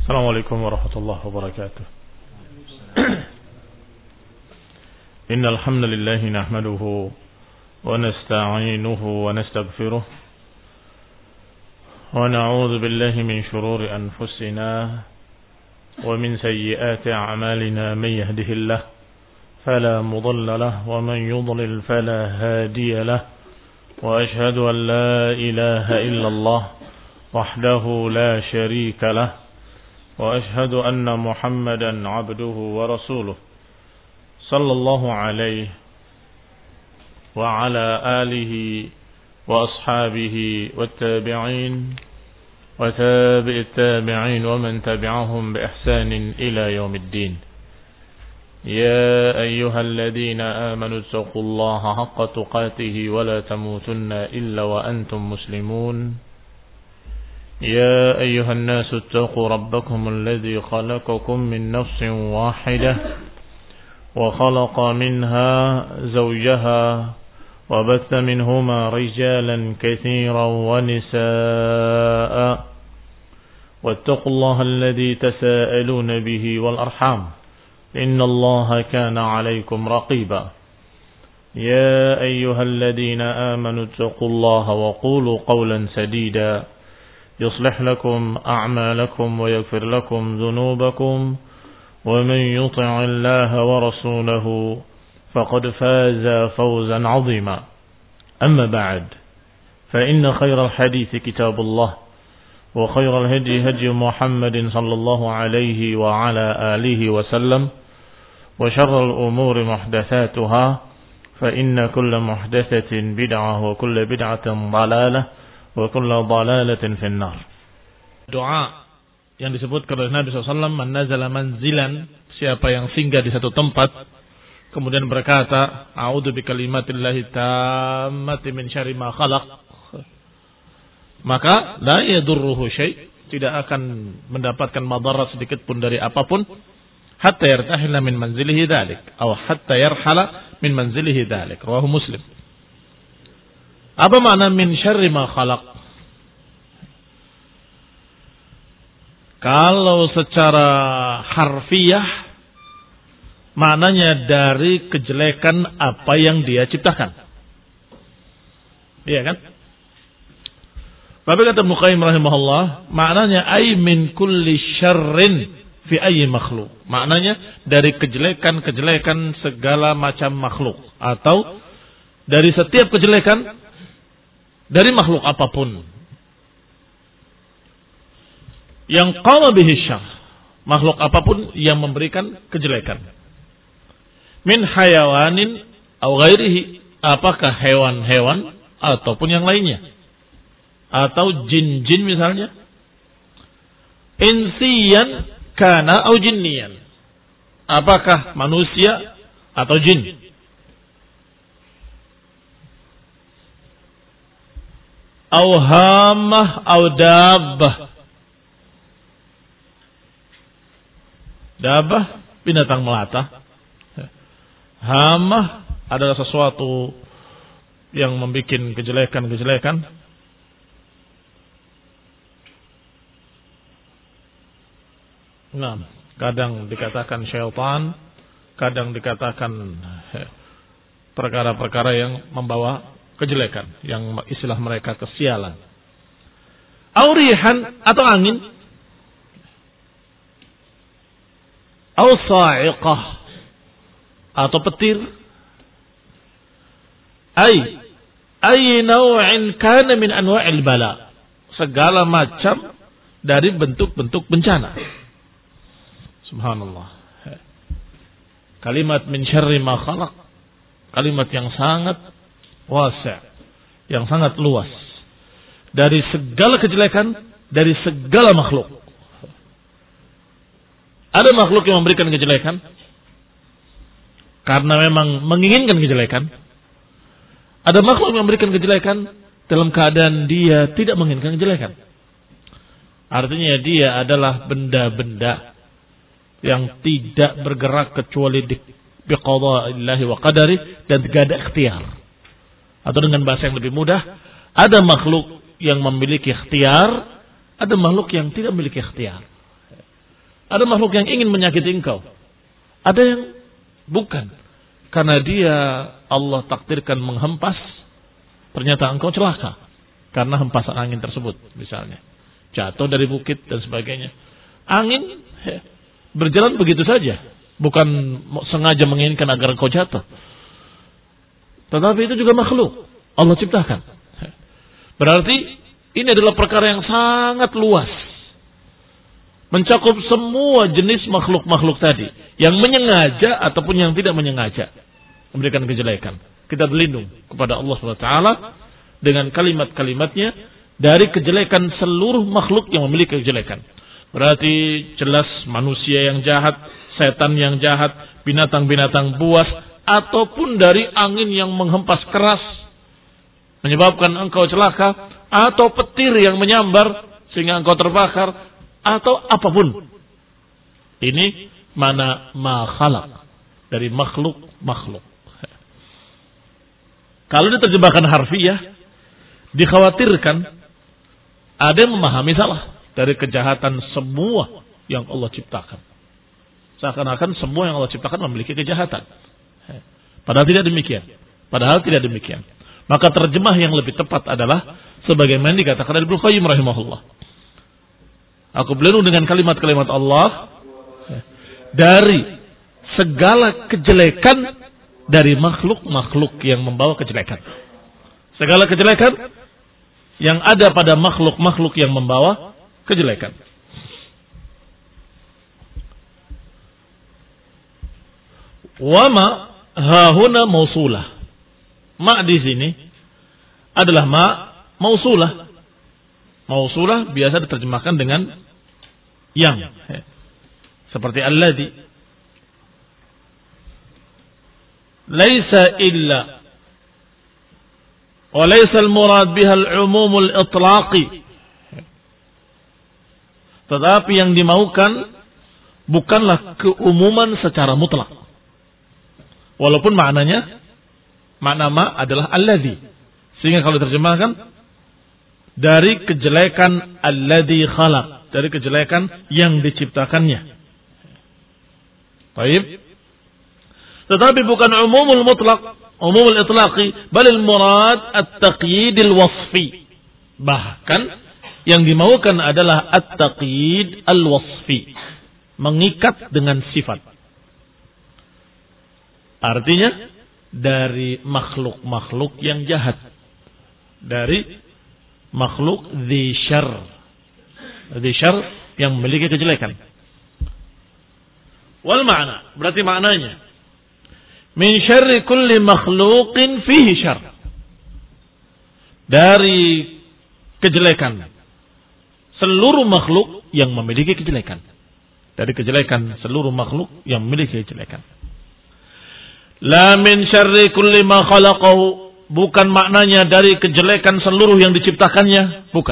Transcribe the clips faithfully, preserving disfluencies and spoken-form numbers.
السلام عليكم ورحمة الله وبركاته. إن الحمد لله نحمده ونستعينه ونستغفره ونعوذ بالله من شرور أنفسنا ومن سيئات أعمالنا. من يهده الله فلا مضل له ومن يضلل فلا هادي له، وأشهد أن لا إله إلا الله وحده لا شريك له، وأشهد أن محمدا عبده ورسوله صلى الله عليه وعلى آله وأصحابه والتابعين وتابع التابعين ومن تبعهم بإحسان إلى يوم الدين. يا أيها الذين آمنوا اتقوا الله حق تقاته ولا تموتن إلا وأنتم مسلمون. يا أيها الناس اتقوا ربكم الذي خلقكم من نفس واحدة وخلق منها زوجها وبث منهما رجالا كثيرا ونساء، واتقوا الله الذي تساءلون به والأرحام إن الله كان عليكم رقيبا. يا أيها الذين آمنوا اتقوا الله وقولوا قولا سديدا يصلح لكم أعمالكم ويغفر لكم ذنوبكم، ومن يطع الله ورسوله فقد فاز فوزا عظيما. أما بعد، فإن خير الحديث كتاب الله، وخير الهدي هدي محمد صلى الله عليه وعلى آله وسلم، وشر الأمور محدثاتها، فإن كل محدثة بدعة وكل بدعة ضلالة wa kullu dhalalatin finnar. Doa yang disebutkan oleh Nabi shallallahu alaihi wasallam, man nazala manzilan, siapa yang singgah di satu tempat kemudian berkata a'udzu bikalimatillahi tammati min syarri ma khalaq, maka la yadurruhu syai', tidak akan mendapatkan madarat sedikit pun dari apapun, hatta yartahila min manzilihi dzalik atau hatta yarhala min manzilihi dzalik. Rawahu Muslim. Apa makna min syarri ma khalaq? Kalau secara harfiah maknanya dari kejelekan apa yang dia ciptakan. Iya kan? Tapi kata Ibnu Qayyim rahimahullah, maknanya ay min kulli syarrin fi ayyi makhluk. Maknanya dari kejelekan-kejelekan segala macam makhluk, atau dari setiap kejelekan dari makhluk apapun yang qama bihi syarr, makhluk apapun yang memberikan kejelekan. Min hayawanin aw ghairihi, apakah hewan-hewan ataupun yang lainnya, atau jin-jin misalnya, insiyan kana aw jinniyan, apakah manusia atau jin, aw hamah aw dabbah. Dabbah binatang melata. Hamah adalah sesuatu yang membuat kejelekan-kejelekan. Nah, kadang dikatakan syaitan, kadang dikatakan perkara-perkara yang membawa kejelekan, yang istilah mereka kesialan. Aurihan atau angin, au sa'iqah atau petir. Ai ay naw'in kana min anwa'il bala, segala macam dari bentuk-bentuk bencana. Subhanallah. Kalimat min syarri ma khalaq, kalimat yang sangat wasi', yang sangat luas, dari segala kejelekan, dari segala makhluk. Ada makhluk yang memberikan kejelekan karena memang menginginkan kejelekan. Ada makhluk yang memberikan kejelekan dalam keadaan dia tidak menginginkan kejelekan. Artinya dia adalah benda-benda yang tidak bergerak kecuali di biqadaillahi wa qadari, dan tidak ada ikhtiar. Atau dengan bahasa yang lebih mudah, ada makhluk yang memiliki ikhtiar, ada makhluk yang tidak memiliki ikhtiar. Ada makhluk yang ingin menyakiti engkau. Ada yang bukan. Karena dia Allah takdirkan menghempas, ternyata engkau celaka. Karena hempasan angin tersebut misalnya. Jatuh dari bukit dan sebagainya. Angin he, berjalan begitu saja. Bukan sengaja menginginkan agar engkau jatuh. Tetapi itu juga makhluk. Allah ciptakan. Berarti ini adalah perkara yang sangat luas. Mencakup semua jenis makhluk-makhluk tadi. Yang menyengaja ataupun yang tidak menyengaja. Memberikan kejelekan. Kita berlindung kepada Allah subhanahu wa taala dengan kalimat-kalimatnya dari kejelekan seluruh makhluk yang memiliki kejelekan. Berarti jelas manusia yang jahat, setan yang jahat, binatang-binatang buas, ataupun dari angin yang menghempas keras menyebabkan engkau celaka, atau petir yang menyambar sehingga engkau terbakar, atau apapun. Ini mana ma khalaq, dari makhluk-makhluk. Kalau diterjemahkan harfiah, dikhawatirkan ada yang memahami salah dari kejahatan semua yang Allah ciptakan. Seakan-akan semua yang Allah ciptakan memiliki kejahatan. Padahal tidak demikian. Padahal tidak demikian. Maka terjemah yang lebih tepat adalah sebagaimana dikatakan oleh Ibnu Qayyim rahimahullah. Aku berlindung dengan kalimat-kalimat Allah dari segala kejelekan dari makhluk-makhluk yang membawa kejelekan. Segala kejelekan yang ada pada makhluk-makhluk yang membawa kejelekan. Wama hahuna mausulah. Ma di sini adalah ma mausulah. Mausulah biasa diterjemahkan dengan yang. Seperti alladhi. Laisa illa. Wa laisa al-murad biha al-umum al-itlaqi. Tetapi yang dimaukan bukanlah keumuman secara mutlak. Walaupun maknanya, makna ma adalah alladhi. Sehingga kalau diterjemahkan, dari kejelekan alladhi khalaq. Dari kejelekan yang diciptakannya. Baik. Tetapi bukan umumul mutlak. Umumul itlaqi. Balil murad at-taqyidil wasfi. Bahkan yang dimaukan adalah at-taqyid al-wasfi. Mengikat dengan sifat. Artinya dari makhluk-makhluk yang jahat. Dari makhluk dzi syarr. Dzi syarr yang memiliki kejelekan. Wal ma'na, berarti maknanya min syarri kulli makhluqin fihi syarr. Dari kejelekan seluruh makhluk yang memiliki kejelekan. Dari kejelekan seluruh makhluk yang memiliki kejelekan. La min syarri kulli ma khalaqahu. Bukan maknanya dari kejelekan seluruh yang diciptakannya. Bukan.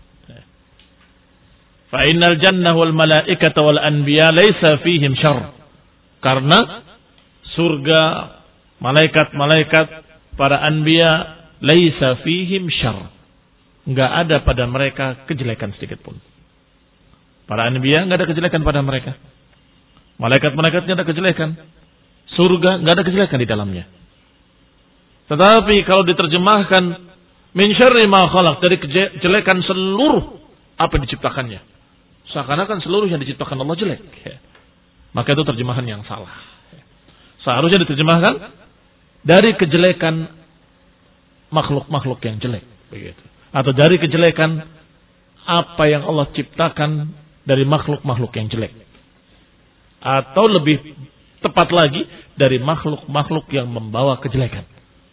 Fa innal jannah wal malaikata wal anbiya laisa fihim syarr. Karena surga, malaikat-malaikat, para anbiya laisa fihim syarr. Enggak ada pada mereka kejelekan sedikit pun. Para anbiya enggak ada kejelekan pada mereka. Malaikat-malaikat enggak ada kejelekan. Surga enggak ada kejelekan di dalamnya. Tetapi kalau diterjemahkan min syarri ma khalaq, dari kejelekan seluruh apa yang diciptakannya. Seakan-akan seluruh yang diciptakan Allah jelek. Maka itu terjemahan yang salah. Seharusnya diterjemahkan dari kejelekan makhluk-makhluk yang jelek, begitu. Atau dari kejelekan apa yang Allah ciptakan dari makhluk-makhluk yang jelek. Atau lebih tepat lagi dari makhluk-makhluk yang membawa kejelekan.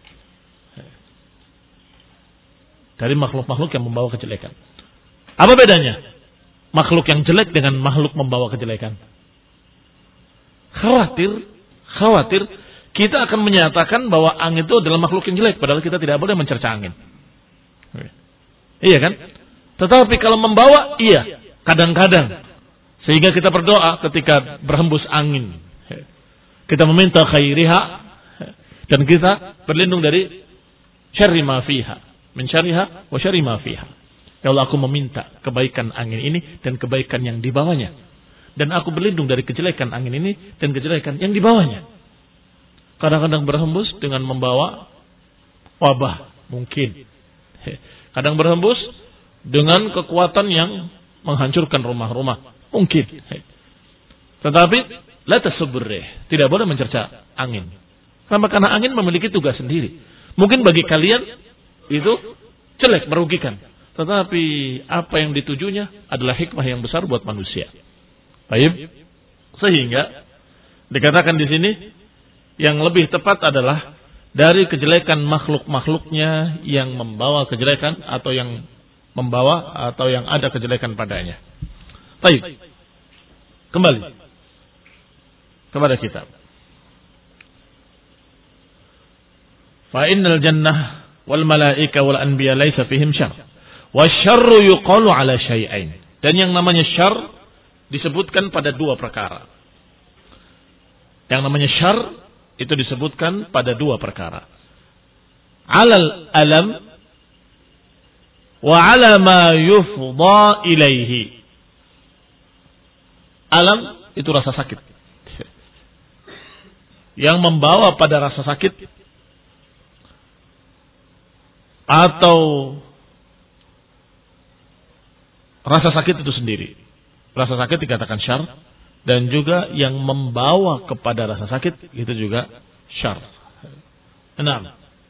Dari makhluk-makhluk yang membawa kejelekan. Apa bedanya makhluk yang jelek dengan makhluk membawa kejelekan? Khawatir, khawatir kita akan menyatakan bahwa angin itu adalah makhluk yang jelek, padahal kita tidak boleh mencerca angin. Iya kan? Tetapi kalau membawa, iya, kadang-kadang. Sehingga kita berdoa ketika berhembus angin. Kita meminta khairiha dan kita berlindung dari syarri ma fiha. Min syarriha wa syarri ma fiha. Ya Allah, aku meminta kebaikan angin ini dan kebaikan yang dibawanya. Dan aku berlindung dari kejelekan angin ini dan kejelekan yang dibawanya. Kadang-kadang berhembus dengan membawa wabah. Mungkin. Kadang berhembus dengan kekuatan yang menghancurkan rumah-rumah. Mungkin. Tetapi, la tasubburih. Tidak boleh mencerca angin. Kenapa? Karena angin memiliki tugas sendiri. Mungkin bagi kalian itu jelek, merugikan. Tetapi apa yang ditujunya adalah hikmah yang besar buat manusia. Baik. Sehingga dikatakan di sini yang lebih tepat adalah dari kejelekan makhluk-makhluknya yang membawa kejelekan atau yang membawa atau yang ada kejelekan padanya. Baik. Kembali kepada kitab. Fa innal jannah wal malaika wal anbiya laisa fihim syarr. Wasyarru yuqalu ala syai'ain. Dan yang namanya syarr disebutkan pada dua perkara. Yang namanya syarr itu disebutkan pada dua perkara. Alal alam wa ala ma yufdha ilaihi. Alam itu rasa sakit. Yang membawa pada rasa sakit atau rasa sakit itu sendiri. Rasa sakit dikatakan syarr, dan juga yang membawa kepada rasa sakit itu juga syarr. Enam.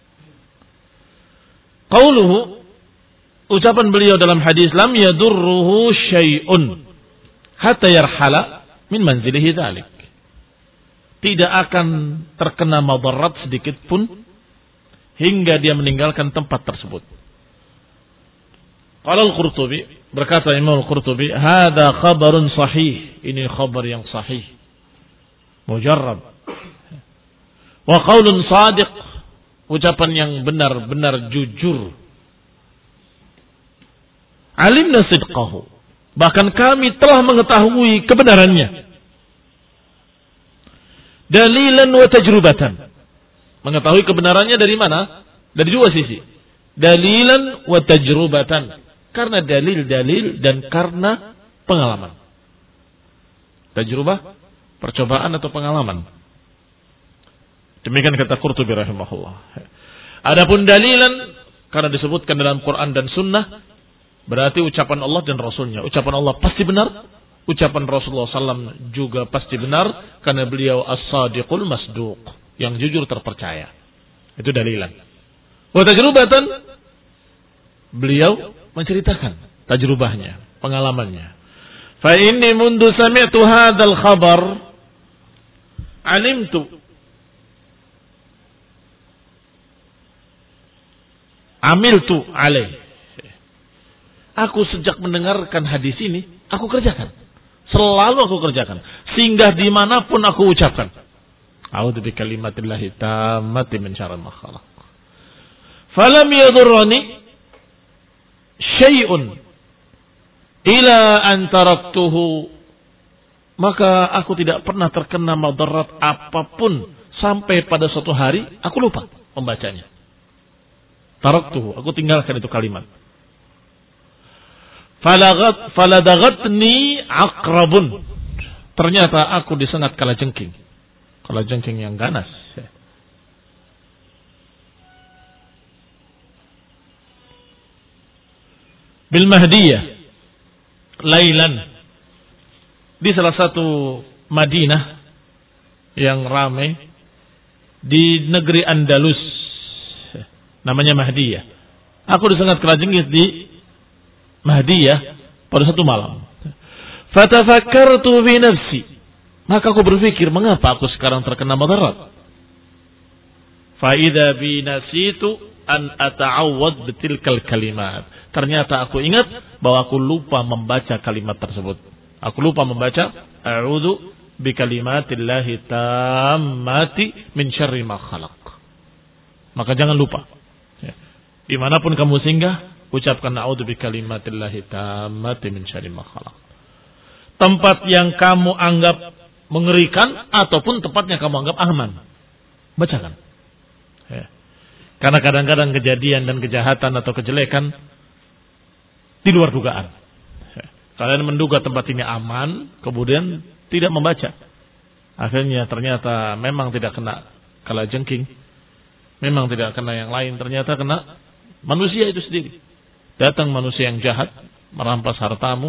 Qauluhu, ucapan beliau dalam hadis, lam yadurruhu syai'un hatta yarhala min manzilihi dzalik. Tidak akan terkena madarat sedikit pun hingga dia meninggalkan tempat tersebut. Qala al-Qurtubi, berkata Imam al-Qurtubi, hadza khabarun sahih. Ini khabar yang sahih. Mujarrab. Wa qaulun sadiq. Ucapan yang benar-benar jujur. Alimna sidqahu. Bahkan kami telah mengetahui kebenarannya. Dalilan wa tajrubatan. Mengetahui kebenarannya dari mana? Dari dua sisi. Dalilan wa tajrubatan. Karena dalil-dalil dan karena pengalaman. Tajrubah, percobaan atau pengalaman. Demikian kata Qurtubi rahimahullah. Adapun dalilan, karena disebutkan dalam Quran dan Sunnah, berarti ucapan Allah dan Rasulnya. Ucapan Allah pasti benar, ucapan Rasulullah sallallahu alaihi wasallam juga pasti benar, karena beliau as-sadiqul masduq, yang jujur terpercaya. Itu dalilan. Wa tajrubatan, beliau menceritakan tajrubahnya, pengalamannya. Fa inni mundu sami'tu hadzal khabar alimtu amiltu alaih. Aku sejak mendengarkan hadis ini, aku kerjakan. Selalu aku kerjakan. Singgah dimanapun aku ucapkan. A'udzu bikalimatillahi tammati min syarri ma khalaq. Falam yadurrani syai'un ila an taraktuhu, maka aku tidak pernah terkena madarat apapun sampai pada suatu hari aku lupa membacanya. Taraktuhu, aku tinggalkan itu kalimat. Falagat faladagatni aqrabun, ternyata aku disengat kalajengking. Kalajengking yang ganas. Bil Mahdiyah lailan, di salah satu Madinah yang ramai di negeri Andalus, namanya Mahdiyah. Aku disengat kalajengking di Mahdiyah pada satu malam. Fatafakkartu fi nafsi, maka aku berpikir, mengapa aku sekarang terkena madarat? Fa idza bi nasitu an ata'awwad bitilkal kalimat. Ternyata aku ingat bahwa aku lupa membaca kalimat tersebut. Aku lupa membaca a'udzu bikalimatillahi tammati min syarri ma khalaq. Maka jangan lupa. Ya. Dimanapun kamu singgah, ucapkan a'udzu bikalimatillahi tammati min syarri ma khalaq. Tempat yang kamu anggap mengerikan ataupun tempatnya kamu anggap aman, bacakan. Ya. Karena kadang-kadang kejadian dan kejahatan atau kejelekan di luar dugaan. Kalian menduga tempat ini aman, kemudian tidak membaca. Akhirnya ternyata memang tidak kena kalajengking, memang tidak kena yang lain, ternyata kena manusia itu sendiri. Datang manusia yang jahat, merampas hartamu,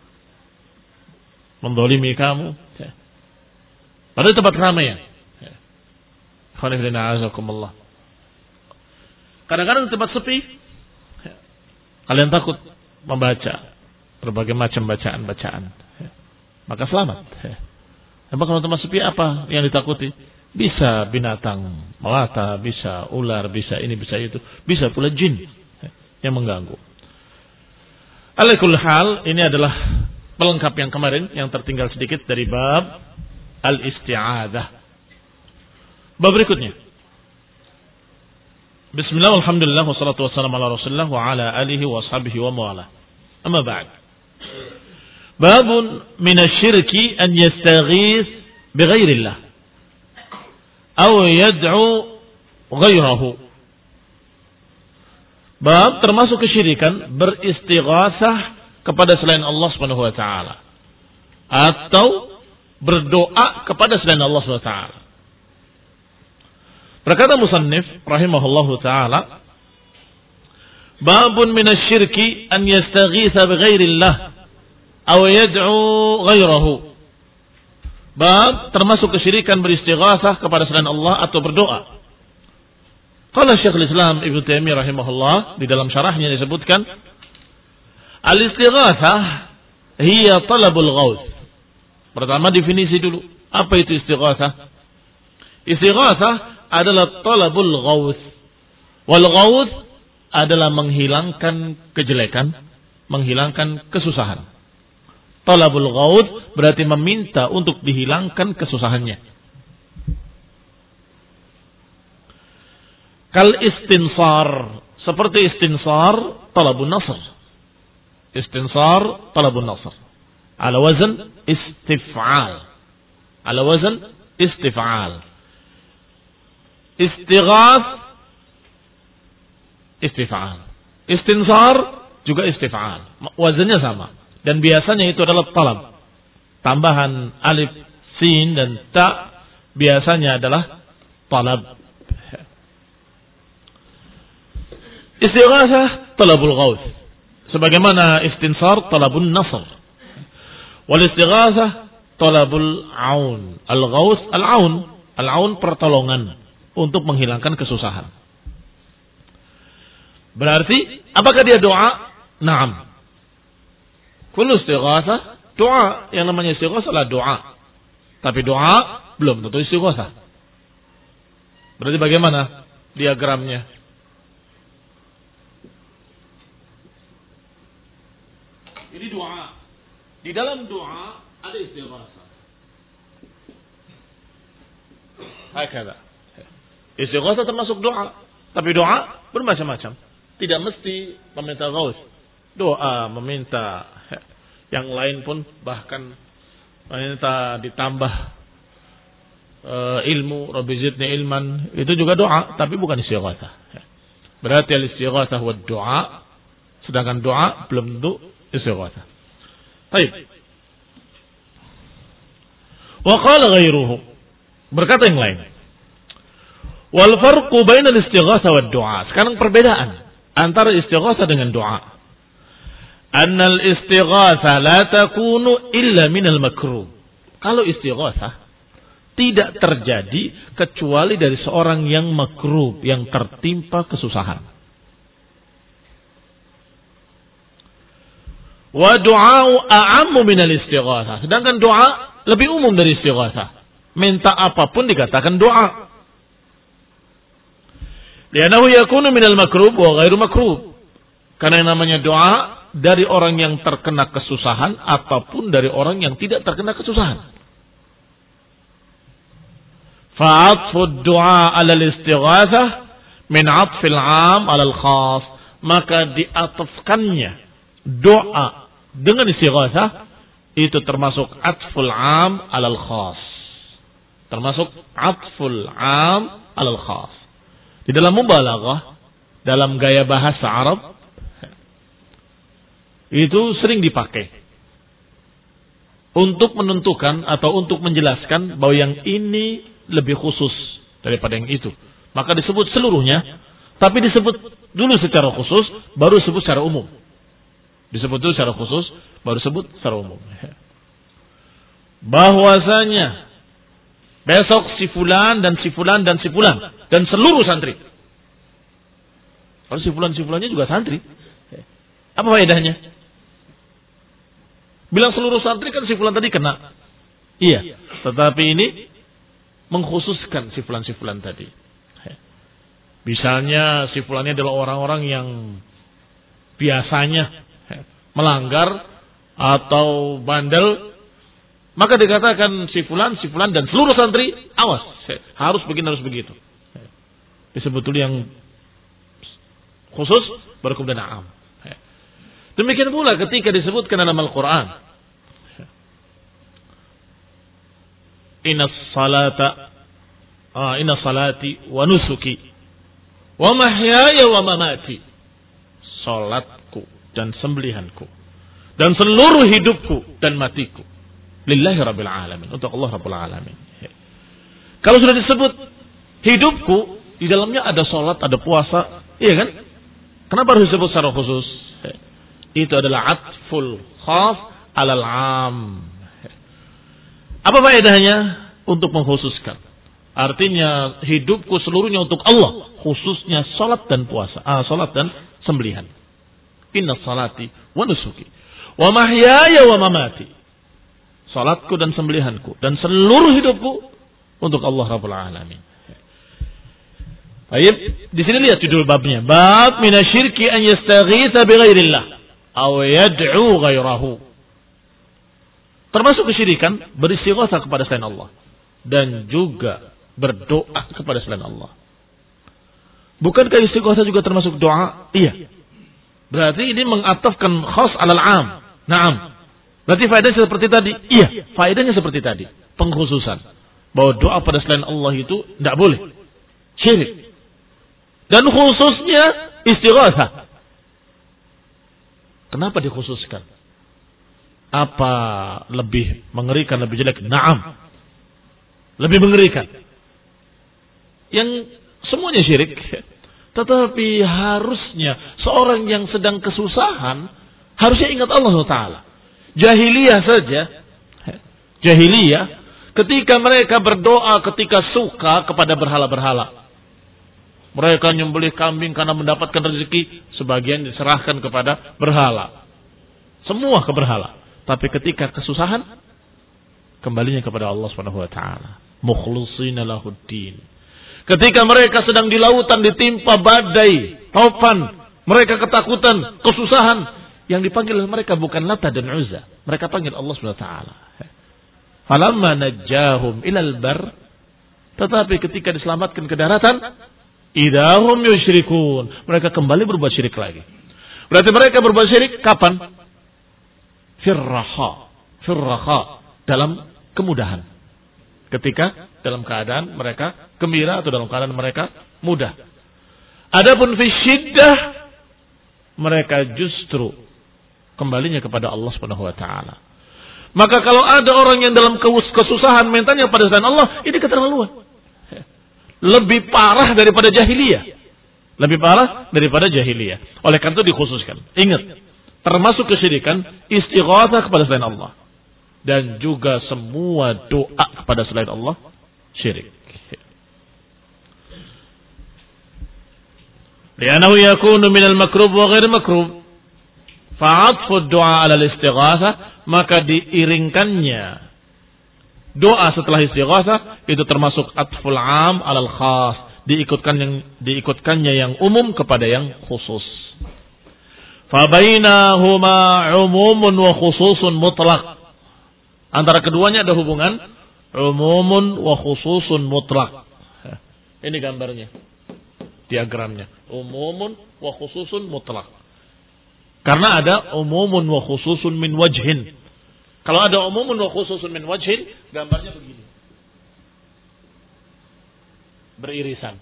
mendolimi kamu. Pada tempat keramaian. Kadang-kadang tempat sepi, kalian takut membaca berbagai macam bacaan-bacaan, maka selamat. Tapi kalau tempat sepi apa yang ditakuti? Bisa binatang melata, bisa ular, bisa ini, bisa itu, bisa pula jin yang mengganggu. Ala kulli hal, ini adalah pelengkap yang kemarin yang tertinggal sedikit dari bab al-isti'adzah. Bab berikutnya. Bismillah, alhamdulillah, wassalatu wassalamu ala rasulillah wa ala alihi wa ashabihi wa mawala. Amma ba'd. Babun minasyirki an yastaghis bighairillah aw yad'u ghairahu. Bab termasuk kesyirikan beristighatsah kepada selain Allah Subhanahu wa taala atau berdoa kepada selain Allah Subhanahu wa taala. Berkata musannif rahimahullahu taala, babun minasyirki an yastaghitha bighairillah aw yad'u ghairahu. Bab termasuk kesyirikan beristighatsah kepada selain Allah atau berdoa. Qala Syekhul Islam Ibnu Taimiyah rahimahullah di dalam syarahnya disebutkan, al-istighatsah hiya talabul ghauth. Pertama definisi dulu, apa itu istighatsah? Istighatsah adalah talabul ghauth. Wal ghauth adalah menghilangkan kejelekan, menghilangkan kesusahan. Talabul ghauth berarti meminta untuk dihilangkan kesusahannya. Kal istinsar, seperti istinsar talabun nasr. Istinsar talabun nasr. Ala wazan istif'al. Ala wazan istif'al. Istighath istif'al. Istinsar juga istif'al. Wazannya sama. Dan biasanya itu adalah talab. Tambahan alif, sin dan ta biasanya adalah talab. Istighatsah talabul ghauth. Sebagaimana istinsar talabun nasr. Wal istighatsah talabul aun. Al ghauth al aun. Al aun pertolongan untuk menghilangkan kesusahan. Berarti apakah dia doa? Naam. Kullu istighatsah doa. Yang namanya istighatsah adalah doa. Tapi doa belum tentu istighatsah. Berarti bagaimana diagramnya? Ini doa. Di dalam doa ada istighatsah. Hakala. Istighatsah termasuk doa. Tapi doa bermacam-macam. Tidak mesti meminta ghaus. Doa meminta yang lain pun, bahkan meminta ditambah uh, ilmu, Rabbi zidni ilman, itu juga doa, tapi bukan istighatsah. Berarti al-istighatsah wa doa, sedangkan doa belum tentu istighatsah. Baik. Wa qala ghairuhu, berkata yang lain, wal farqu bainal istighatsah wad du'a. Sekarang perbedaan antara istighatsah dengan doa. Annal istighatsah la takunu illa minal makruh. Kalau istighatsah tidak terjadi kecuali dari seorang yang makruh, yang tertimpa kesusahan. Wa du'a'u a'ammu minal istighatsah. Sedangkan doa lebih umum dari istighatsah. Minta apapun dikatakan doa. Li'annahu yakunu minal makruh wa ghairu makruh. Karena yang namanya doa dari orang yang terkena kesusahan ataupun dari orang yang tidak terkena kesusahan. Fa'atfu du'a 'ala al-istighatsah min 'atfil 'am 'ala al-khas. Maka diatafkannya doa dengan istighatsah itu termasuk 'atful 'am 'ala al-khas. Termasuk 'atful 'am 'ala al-khas. Di dalam mubalaghah, dalam gaya bahasa Arab, itu sering dipakai. untuk menentukan atau untuk menjelaskan bahwa yang ini lebih khusus daripada yang itu. Maka disebut seluruhnya, tapi disebut dulu secara khusus, baru disebut secara umum. Disebut dulu secara khusus, baru disebut secara umum. Bahwasanya besok si fulan dan si fulan dan si fulan dan seluruh santri. Kalau si fulan si fulannya juga santri. Apa faedahnya? Bilang seluruh santri kan si fulan tadi kena. Iya, tetapi ini mengkhususkan si fulan si fulan tadi. Misalnya si fulannya adalah orang-orang yang biasanya melanggar atau bandel, maka dikatakan si fulan, si fulan dan seluruh santri awas, harus begini harus begitu. Disebut dulu yang khusus baru kemudian am. Demikian pula ketika disebutkan dalam Al-Quran, Inna salata, ah, inna salati wa nusuki wa mahyaya wa mamati. Salatku dan sembelihanku dan seluruh hidupku dan matiku lillahi rabbil alamin, untuk Allah rabbul alamin. Kalau sudah disebut hidupku, di dalamnya ada salat, ada puasa, iya kan? Kenapa harus disebut secara khusus? Itu adalah atful khas alal am. Apa faedahnya? Untuk mengkhususkan. Artinya hidupku seluruhnya untuk Allah, khususnya salat dan puasa, ah, salat dan sembelihan. Inna salati wa nusuki wa mahyaya wa mamati. Salatku dan sembelihanku dan seluruh hidupku untuk Allah Rabbul Alamin. Baik, di sini lihat judul babnya. Bab minasyirki an yastaghitsa bighairillah aw yad'u ghairahu. Termasuk kesyirikan beristighatsah kepada selain Allah dan juga berdoa kepada selain Allah. Bukankah istighatsah juga termasuk doa? Iya. Berarti ini mengatafkan khas alal am. Naam. Berarti faedahnya seperti tadi? Iya, faedahnya seperti tadi. Pengkhususan. Bahwa doa pada selain Allah itu tidak boleh. Syirik. Dan khususnya istighatsah. Kenapa dikhususkan? Apa lebih mengerikan, lebih jelek? Naam. Lebih mengerikan. Yang semuanya syirik. Tetapi harusnya seorang yang sedang kesusahan harusnya ingat Allah subhanahu wa taala. Jahiliyah saja, jahiliyah ketika mereka berdoa ketika suka kepada berhala-berhala. Mereka nyembelih kambing karena mendapatkan rezeki, sebagian diserahkan kepada berhala. Semua ke berhala. Tapi ketika kesusahan kembalinya kepada Allah subhanahu wa taala. Mukhlishina lahuddin. Ketika mereka sedang di lautan ditimpa badai, topan, mereka ketakutan, kesusahan, yang dipanggil oleh mereka bukan Lata dan Uzza, mereka panggil Allah subhanahu wa taala. Falamma najjahum ilal bar, tetapi ketika diselamatkan ke daratan, idahum yusyrikun, mereka kembali berbuat syirik lagi. Berarti mereka berbuat syirik kapan? Firraha, firraha, dalam kemudahan. Ketika dalam keadaan mereka gembira atau dalam keadaan mereka mudah. Adapun fi syiddah, mereka justru kembalinya kepada Allah Subhanahu wa taala. Maka kalau ada orang yang dalam kesusahan mintanya pada selain Allah, ini keterlaluan. Lebih parah daripada jahiliyah. Lebih parah daripada jahiliyah. Oleh karena itu dikhususkan. Ingat, termasuk kesyirikan istighatsah kepada selain Allah. Dan juga semua doa kepada selain Allah syirik. Li'annahu yakunu minal makrub wa ghair makrub. Fa'atfu du'a 'ala al-istighatsah, maka diiringkannya doa setelah istighatsah itu termasuk atful 'am 'alal khas, diikutkan yang diikutkannya yang umum kepada yang khusus. Fa bainahuma 'umumun wa khususun mutlaq. Antara keduanya ada hubungan umumun wa khususun mutlak. Ini gambarnya, diagramnya. Umumun wa khususun mutlak. Karena ada umumun wa khususun min wajhin. Kalau ada umumun wa khususun min wajhin, gambarnya begini. Beririsan.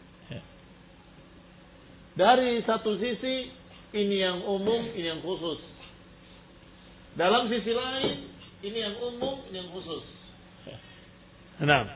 Dari satu sisi, ini yang umum, ini yang khusus. Dalam sisi lain, Ini yang umum, ini yang khusus. Nah,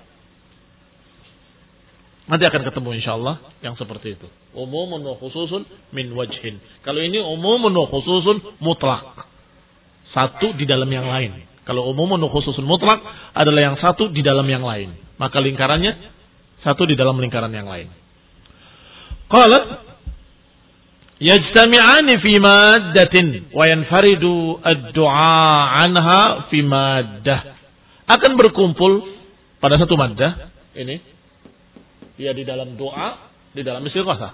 nanti akan ketemu insyaallah yang seperti itu. Umumun wa khususun min wajhin. Kalau ini umumun wa khususun mutlak. Satu di dalam yang lain. Kalau umumun wa khususun mutlak adalah yang satu di dalam yang lain. Maka lingkarannya satu di dalam lingkaran yang lain. Qala yajtami'ani fi maddatin wa yanfaridu ad-du'a anha fi maddah. Akan berkumpul pada satu maddah ini. Dia di dalam doa, di dalam istighosah.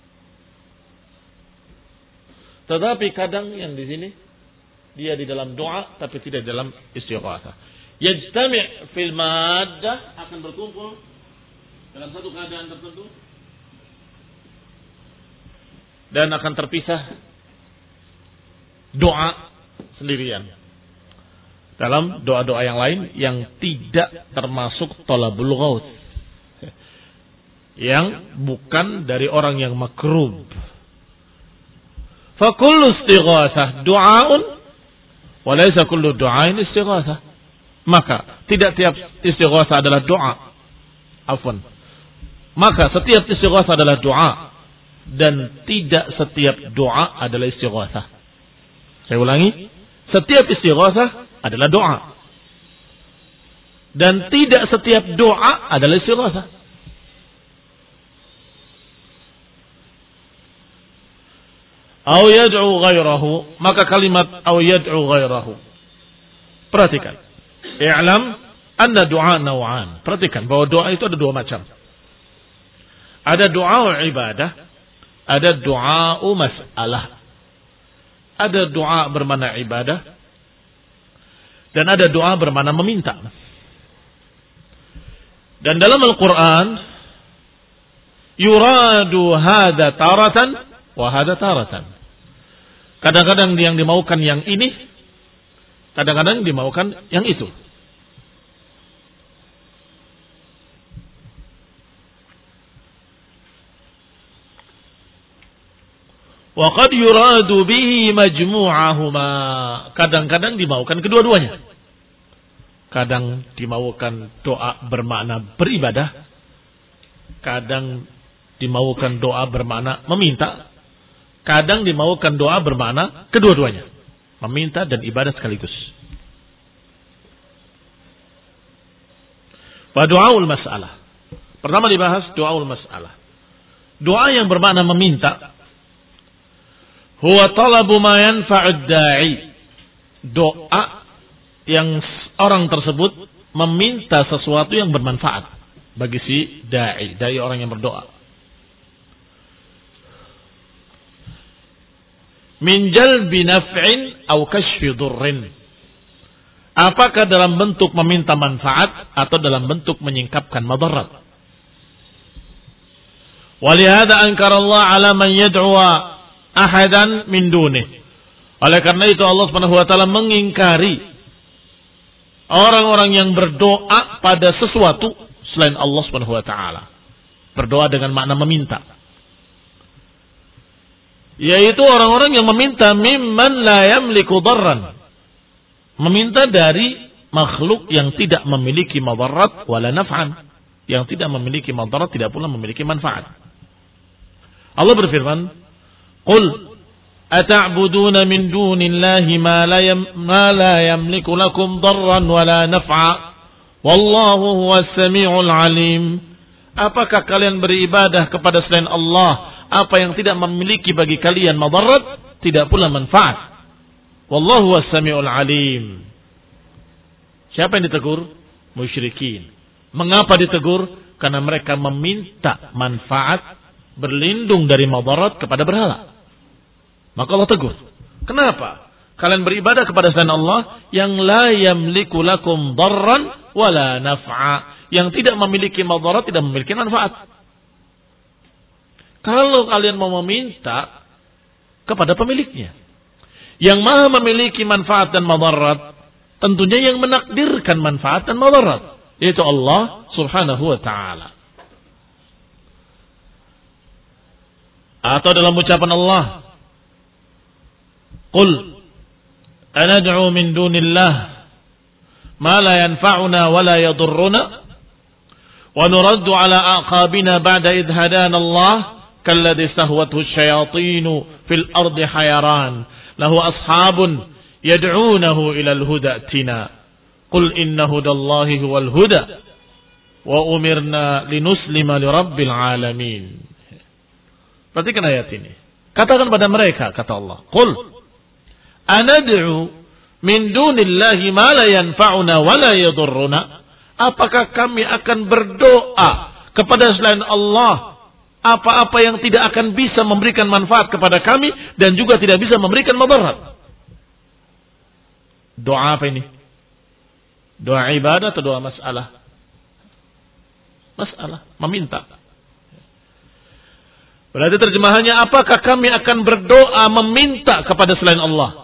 Tetapi kadang yang di sini dia di dalam doa tapi tidak di dalam istighosah. Yajtami' fil maddah, akan berkumpul dalam satu keadaan tertentu. Dan akan terpisah doa sendirian. Dalam doa-doa yang lain yang tidak termasuk talabul ghaus. Yang bukan dari orang yang makrub. Fa kullu istighasah du'aun wa laysa kullu du'ain istighasah. Maka tidak tiap istighasah adalah doa. Afwan. Maka setiap istighasah adalah doa. Dan tidak setiap doa adalah istighasah. Saya ulangi, setiap istighasah adalah doa. Dan tidak setiap doa adalah istighasah. Au yad'u ghairahu, maka kalimat au yad'u ghairahu. Perhatikan. I'lam anna du'a naw'an. Perhatikan bahwa doa itu ada dua macam. Ada doa ibadah, ada doa mas'alah. Ada doa bermakna ibadah. Dan ada doa bermakna meminta. Dan dalam Al-Quran, yuradu hadha taratan, wa hadha taratan. Kadang-kadang yang dimaukan yang ini, kadang-kadang dimaukan yang itu. Wa qad yuradu bihi majmu'ahuma. Kadang-kadang dimaukan kedua-duanya. Kadang dimaukan doa bermakna beribadah. Kadang dimaukan doa bermakna meminta. Kadang dimaukan doa bermakna kedua-duanya. Meminta dan ibadah sekaligus. Wa du'aul mas'alah. Pertama dibahas du'aul mas'alah. Doa yang bermakna meminta. Huwa talabu ma yanfa'ud da'i. Doa yang orang tersebut meminta sesuatu yang bermanfaat bagi si da'i, dari orang yang berdoa. Min jalbi naf'in aw kashfi dhurrin. Apakah dalam bentuk meminta manfaat atau dalam bentuk menyingkapkan madarat? Walihada ankara Allah ala man yad'uwa ahadan min dunih. Oleh karena itu Allah Subhanahu wa taala mengingkari orang-orang yang berdoa pada sesuatu selain Allah Subhanahu wa taala. Berdoa dengan makna meminta. Yaitu orang-orang yang meminta mimman la yamliku darran. Meminta dari makhluk yang tidak memiliki madarat wala naf'an. Yang tidak memiliki madarat, tidak pula memiliki manfaat. Allah berfirman, Qul ata'buduna min dunillahi ma la yam, ma la yamliku lakum darran wala naf'a wallahu huwas sami'ul alim. Apakah kalian beribadah kepada selain Allah apa yang tidak memiliki bagi kalian madarat, tidak pula manfaat? Wallahu huwas sami'ul alim. Siapa yang ditegur? Musyrikin. Mengapa ditegur? Karena mereka meminta manfaat, berlindung dari madarat kepada berhala. Maka Allah tegur. Kenapa? Kalian beribadah kepada selain Allah yang la yamliku lakum darran wala naf'a, yang tidak memiliki madarat, tidak memiliki manfaat. Kalau kalian mau meminta kepada pemiliknya yang maha memiliki manfaat dan madarat, tentunya yang menakdirkan manfaat dan madarat, yaitu Allah Subhanahu wa ta'ala. Atau dalam ucapan Allah, Qul anad'u min dunillah ma la yanfa'una wa la yadurruna wa nuraddu ala aqabina ba'da idh hadana Allah kalladhi istahwathu asy-syayatinu fil ardi hayaran lahu ashabun yad'unahu ila al-huda tina qul inna hudallahi huwal huda wa umirna linuslima lirabbil alamin. Perhatikan ayat ini. Katakan pada mereka, kata Allah, qul anad'u min dunillahi ma la yanfa'una wa la yadurruna. Apakah kami akan berdoa kepada selain Allah apa-apa yang tidak akan bisa memberikan manfaat kepada kami dan juga tidak bisa memberikan mudarat? Doa apa ini? Doa ibadah atau doa masalah? Masalah, meminta. Berarti terjemahannya, apakah kami akan berdoa meminta kepada selain Allah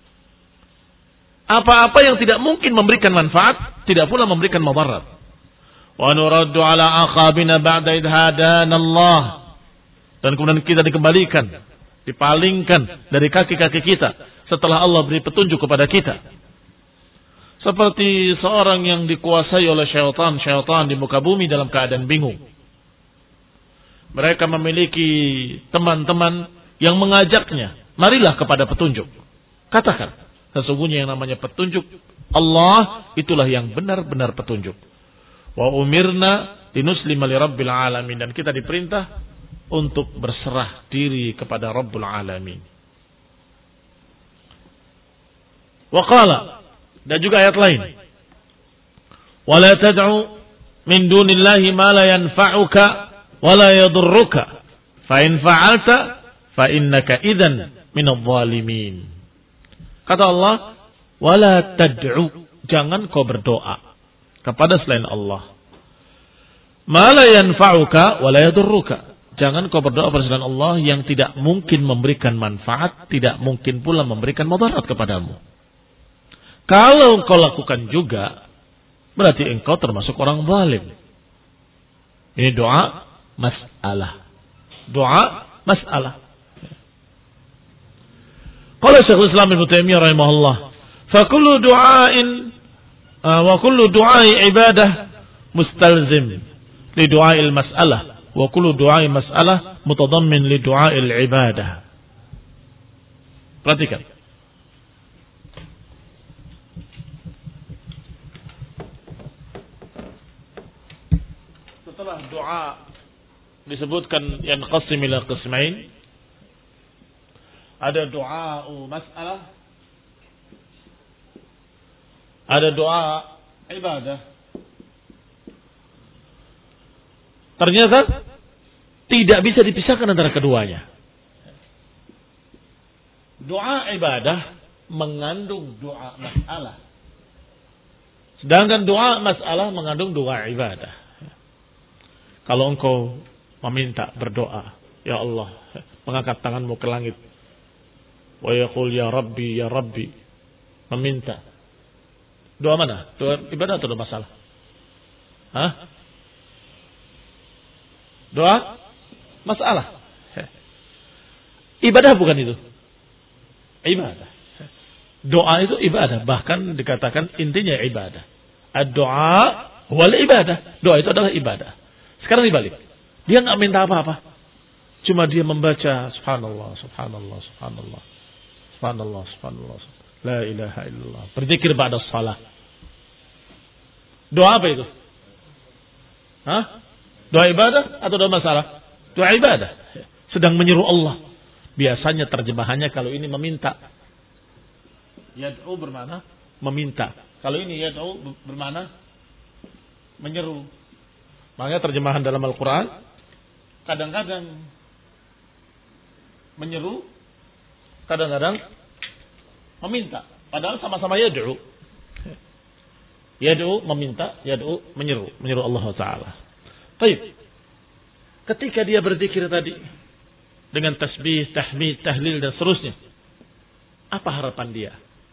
apa-apa yang tidak mungkin memberikan manfaat, tidak pula memberikan mudarat. Wa nuraddu ala aqabina ba'da idh hadana Allah. Dan kemudian kita dikembalikan, dipalingkan dari kaki-kaki kita setelah Allah beri petunjuk kepada kita. Seperti seorang yang dikuasai oleh syaitan-syaitan di muka bumi dalam keadaan bingung. Mereka memiliki teman-teman yang mengajaknya, marilah kepada petunjuk. Katakan, sesungguhnya yang namanya petunjuk Allah itulah yang benar-benar petunjuk. Wa umirna linuslima lirabbil alamin, dan kita diperintah untuk berserah diri kepada Rabbul Alamin. Wa qala, dan juga ayat lain, wa la tad'u min dunillahi ma la yanfa'uka wa la yadurruka fa in fa'alta fa innaka idzan minadh dhalimin. Kata Allah, wala tad'u, jangan kau berdoa kepada selain Allah. Ma la yanfa'uka wa la yadurruka. Jangan kau berdoa kepada selain Allah yang tidak mungkin memberikan manfaat, tidak mungkin pula memberikan mudarat kepadamu. Kalau engkau lakukan juga, berarti engkau termasuk orang zalim. Ini doa masalah. Doa masalah. Qala Syekhul Islam Ibnu Taimiyah rahimahullah, fa kullu du'ain wa kullu du'ai ibadah mustalzim li du'ail mas'alah wa kullu du'ai mas'alah mutadammin li du'ail ibadah. Perhatikan. Setelah doa disebutkan yanqasim ila qismain, ada doa masalah, ada doa ibadah. Ternyata tidak bisa dipisahkan antara keduanya. Doa ibadah mengandung doa masalah, sedangkan doa masalah mengandung doa ibadah. Kalau engkau meminta, berdoa, ya Allah, mengangkat tanganmu ke langit, wa yaqul ya Rabbi ya Rabbi, meminta. Doa mana? Doa ibadah atau doa masalah? Hah? Doa masalah. Ibadah bukan itu. Ibadah. Doa itu ibadah, bahkan dikatakan intinya ibadah. Ad-doa wal ibadah. Doa itu adalah ibadah. Sekarang dibalik. Dia enggak minta apa-apa. Cuma dia membaca subhanallah, subhanallah, subhanallah. Subhanallah, subhanallah, la ilaha illallah. Berzikir ba'da shalah. Doa apa itu? Hah? Doa ibadah atau doa masalah? Doa ibadah. Sedang menyeru Allah. Biasanya terjemahannya kalau ini meminta. Yad'u bermakna meminta. Kalau ini yad'u bermakna menyeru. Makanya terjemahan dalam Al-Quran kadang-kadang menyeru, kadang-kadang meminta. Padahal sama-sama yad'u. Yad'u meminta, yad'u menyeru, menyeru Allah Ta'ala. Baik. Ketika dia berzikir tadi dengan tasbih, tahmid, tahlil dan seterusnya, apa harapan dia?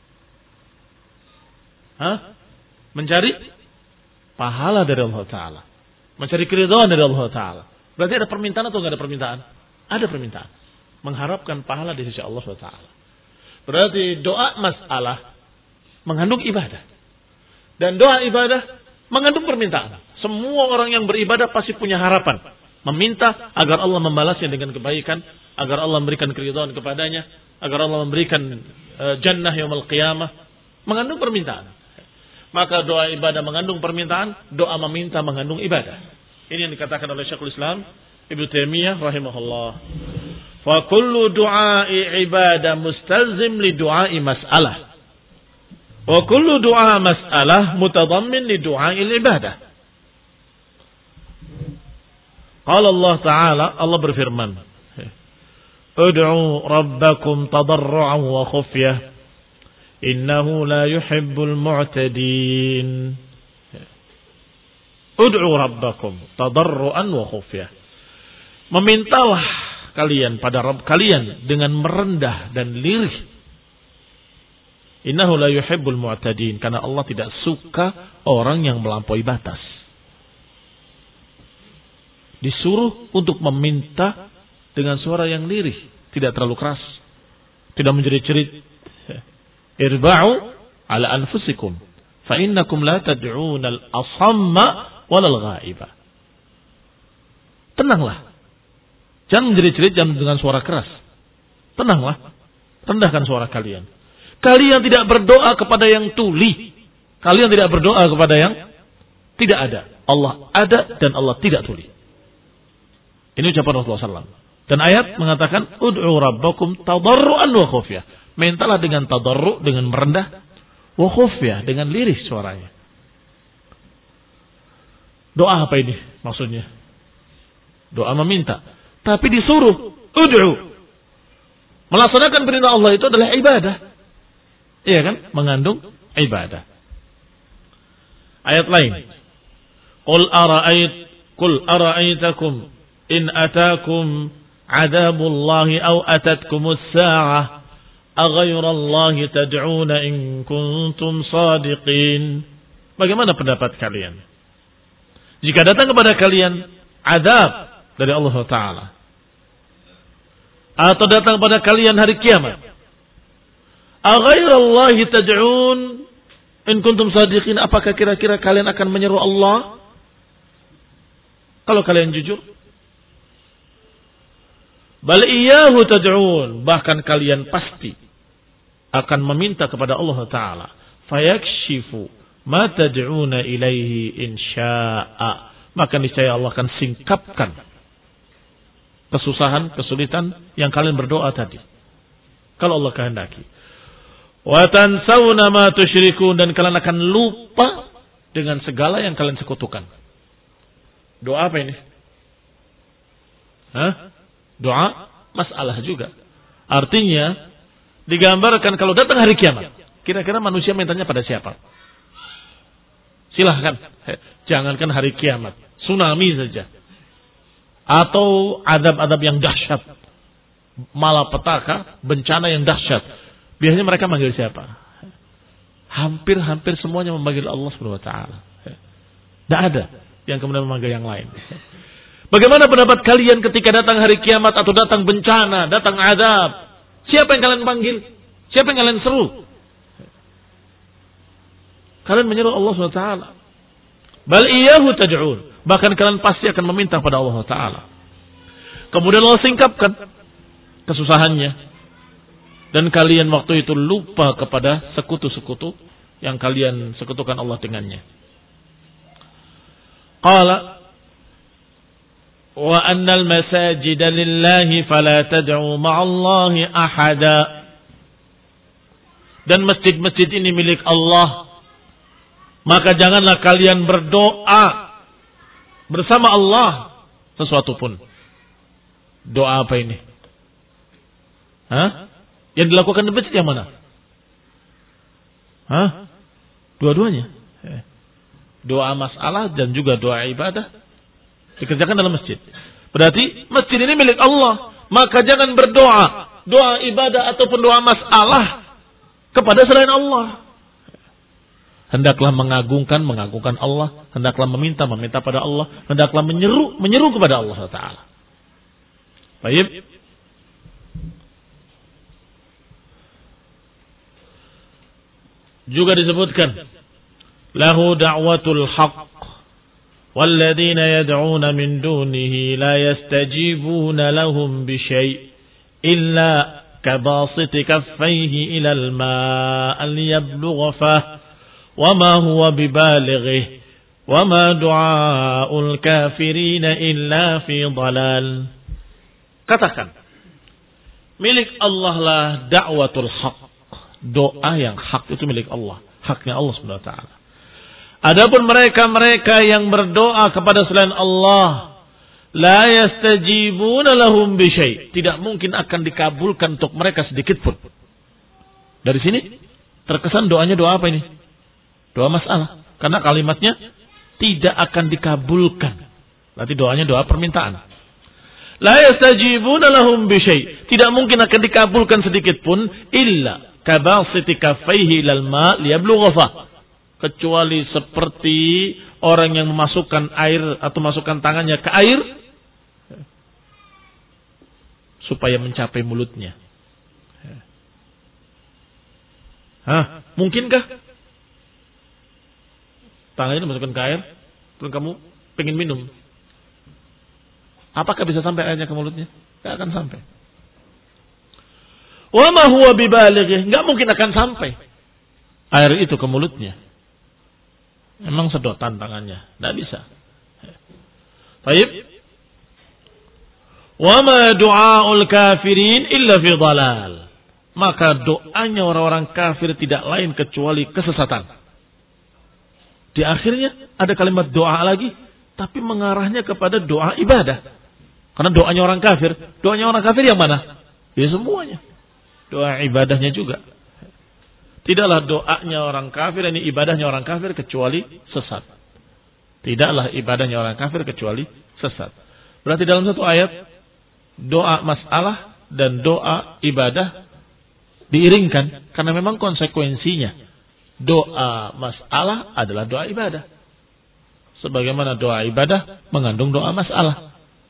Hah? Mencari pahala dari Allah Ta'ala, mencari keridhaan dari Allah Ta'ala. Berarti ada permintaan atau enggak ada permintaan? Ada permintaan. Mengharapkan pahala di sisi Allah Ta'ala. Berarti doa masalah mengandung ibadah. Dan doa ibadah mengandung permintaan. Semua orang yang beribadah pasti punya harapan. Meminta agar Allah membalasnya dengan kebaikan. Agar Allah memberikan keridhaan kepadanya. Agar Allah memberikan uh, jannah yaumul qiyamah. Mengandung permintaan. Maka doa ibadah mengandung permintaan. Doa meminta mengandung ibadah. Ini yang dikatakan oleh Syekhul Islam Ibnu Taimiyah rahimahullah. Fa kullu du'a'i ibadah mustalzim li du'a'i mas'alah. Wa kullu du'a mas'alah mutadammin li du'a'il ibadah. Qala Allah Ta'ala, Allah berfirman, Ud'u rabbakum tadarru'an wa khufyah, innahu la yuhibbul mu'tadin. Ud'u rabbakum tadarru'an wa khufyah. Memintalah kalian pada Rabb kalian dengan merendah dan lirih. Innahu la yuhibbul mu'tadin, karena Allah tidak suka orang yang melampaui batas. Disuruh untuk meminta dengan suara yang lirih, tidak terlalu keras, tidak menjerit-jerit. Irba'u ala anfusikum fa innakum la tad'una al-asamma walal ghaiba. Tenanglah. Jangan menjerit-jerit dengan suara keras. Tenanglah. Rendahkan suara kalian. Kalian tidak berdoa kepada yang tuli. Kalian tidak berdoa kepada yang tidak ada. Allah ada dan Allah tidak tuli. Ini ucapan Rasulullah sallallahu alaihi wasallam. Dan ayat mengatakan, Ud'u rabbakum tadarru'an wa khufyah. Mintalah dengan tadarru', dengan merendah. Wa khufyah, dengan lirih suaranya. Doa apa ini maksudnya? Doa meminta. Tapi disuruh, Ud'u. Melaksanakan perintah Allah itu adalah ibadah. Iya kan? Mengandung ibadah. Ayat lain. Qul ara'ait Qul ara'aitakum in atakum adabullahi aw atatkumus sa'ah aghayrallahi tad'una in kuntum sadiqin. Bagaimana pendapat kalian? Jika datang kepada kalian azab dari Allah Ta'ala, atau datang kepada kalian hari kiamat, aghairallahi tad'un in kuntum sadiqin, apakah kira-kira kalian akan menyeru Allah kalau kalian jujur? Bal iyyahu tad'un, bahkan kalian pasti akan meminta kepada Allah Ta'ala. Fayakshifu ma tad'una ilaihi insya'a, maka niscaya Allah akan singkapkan kesusahan, kesulitan yang kalian berdoa tadi, kalau Allah kehendaki. Wa tansawna ma tusyrikun, dan kalian akan lupa dengan segala yang kalian sekutukan. Doa apa ini? Hah? Doa masalah juga. Artinya digambarkan kalau datang hari kiamat, kira-kira manusia mintanya pada siapa? Silahkan. Jangankan hari kiamat, tsunami saja, atau adab-adab yang dahsyat, malapetaka, bencana yang dahsyat, biasanya mereka manggil siapa? Hampir-hampir semuanya memanggil Allah Subhanahu wa taala. Tidak ada yang kemudian memanggil yang lain. Bagaimana pendapat kalian ketika datang hari kiamat atau datang bencana, datang azab? Siapa yang kalian panggil? Siapa yang kalian seru? Kalian menyeru Allah Subhanahu wa taala. Bal iyyahu tad'un, bahkan kalian pasti akan meminta pada Allah Ta'ala. Kemudian Allah singkapkan kesusahannya, dan kalian waktu itu lupa kepada sekutu-sekutu yang kalian sekutukan Allah dengannya. Qala wa annal masajida lillahi fala tad'u ma'allahi ahada, dan masjid-masjid ini milik Allah, maka janganlah kalian berdoa bersama Allah sesuatu pun. Doa apa ini? Hah? Yang dilakukan di masjid yang mana? Hah? Dua-duanya. Doa masalah dan juga doa ibadah dikerjakan dalam masjid. Berarti masjid ini milik Allah, maka jangan berdoa doa ibadah ataupun doa masalah kepada selain Allah. Hendaklah mengagungkan, mengagungkan Allah. Hendaklah meminta, meminta pada Allah. Hendaklah menyeru, menyeru kepada Allah Ta'ala. Baik. Juga disebutkan lahu da'watul haqq walladzina yad'una min dunihi la yastajibuna lahum bisyai' illa kabasiti kaffayhi ilal ma'a liyablugha fah wa ma huwa bibalighi wa ma du'aul kafirina illa fi dhalal. Katakan, milik Allah lah da'watul haq. Doa yang hak itu milik Allah, haknya Allah Subhanahu wa taala. Adapun mereka-mereka yang berdoa kepada selain Allah, la yastajibuna lahum bi syai', tidak mungkin akan dikabulkan untuk mereka sedikit pun. Dari sini terkesan doanya doa apa ini? Doa masalah, karena kalimatnya tidak akan dikabulkan. Berarti doanya doa permintaan. La yastajibuna lahum bi syai', tidak mungkin akan dikabulkan sedikit pun illa kabasiti kaffaihi ilal ma' liyablugha fah, kecuali seperti orang yang memasukkan air atau masukkan tangannya ke air supaya mencapai mulutnya. Hah, mungkinkah tangannya dimasukkan ke air, terus kamu pengen minum? Apakah bisa sampai airnya ke mulutnya? Tidak akan sampai. Wa ma huwa bibaligh, enggak mungkin akan sampai air itu ke mulutnya. Memang sedotan tangannya, tidak bisa. Baik. Wa ma du'aul kafirin illa fi dhalal. Maka doanya orang-orang kafir tidak lain kecuali kesesatan. Di akhirnya ada kalimat doa lagi, tapi mengarahnya kepada doa ibadah. Karena doanya orang kafir, doanya orang kafir yang mana? Ya semuanya. Doa ibadahnya juga. Tidaklah doanya orang kafir, ini ibadahnya orang kafir kecuali sesat. Tidaklah ibadahnya orang kafir kecuali sesat. Berarti dalam satu ayat, doa masalah dan doa ibadah diiringkan. Karena memang konsekuensinya. Doa masalah adalah doa ibadah. Sebagaimana doa ibadah mengandung doa masalah.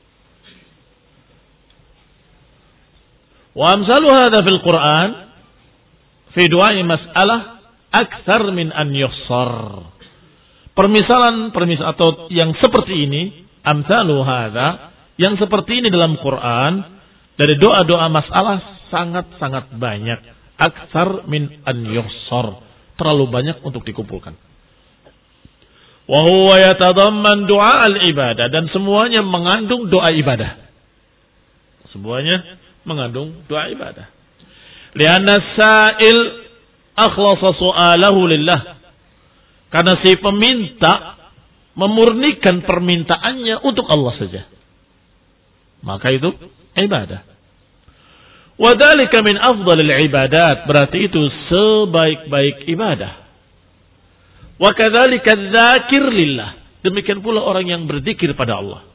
Wa amsalu hadha fil Qur'an fi du'ai mas'alah aktsar min an yuhsar. Permisalan permisal atau yang seperti ini, amsalu hadza, yang seperti ini dalam Quran dari doa-doa masalah sangat-sangat banyak. Aktsar min an yuhsar, terlalu banyak untuk dikumpulkan. Wa huwa yatadamman du'a al-ibadah, dan semuanya mengandung doa ibadah. Semuanya mengandung doa ibadah. Lianna sa'il akhlasa su'alahu lillah. Karena si peminta memurnikan permintaannya untuk Allah saja. Maka itu ibadah. Wa dzalika min afdhalil ibadat, berarti itu sebaik-baik ibadah. Wa kadzalika dzakir lillah, demikian pula orang yang berzikir pada Allah.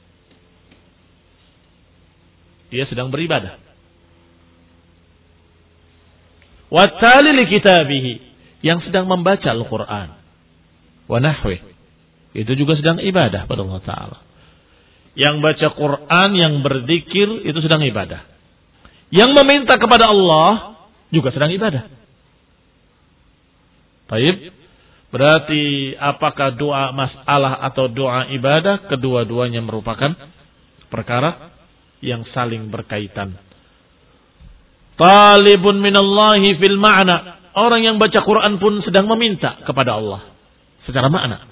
Dia sedang beribadah. Wa tali li kitabihi, yang sedang membaca Al-Qur'an. Wa nahwi, itu juga sedang ibadah pada Allah Ta'ala. Yang baca Quran, yang berzikir, itu sedang ibadah. Yang meminta kepada Allah juga sedang ibadah. Baik. Berarti apakah doa masalah atau doa ibadah, kedua-duanya merupakan perkara yang saling berkaitan. Talibun minallahi fil ma'na, orang yang baca Quran pun sedang meminta kepada Allah secara makna.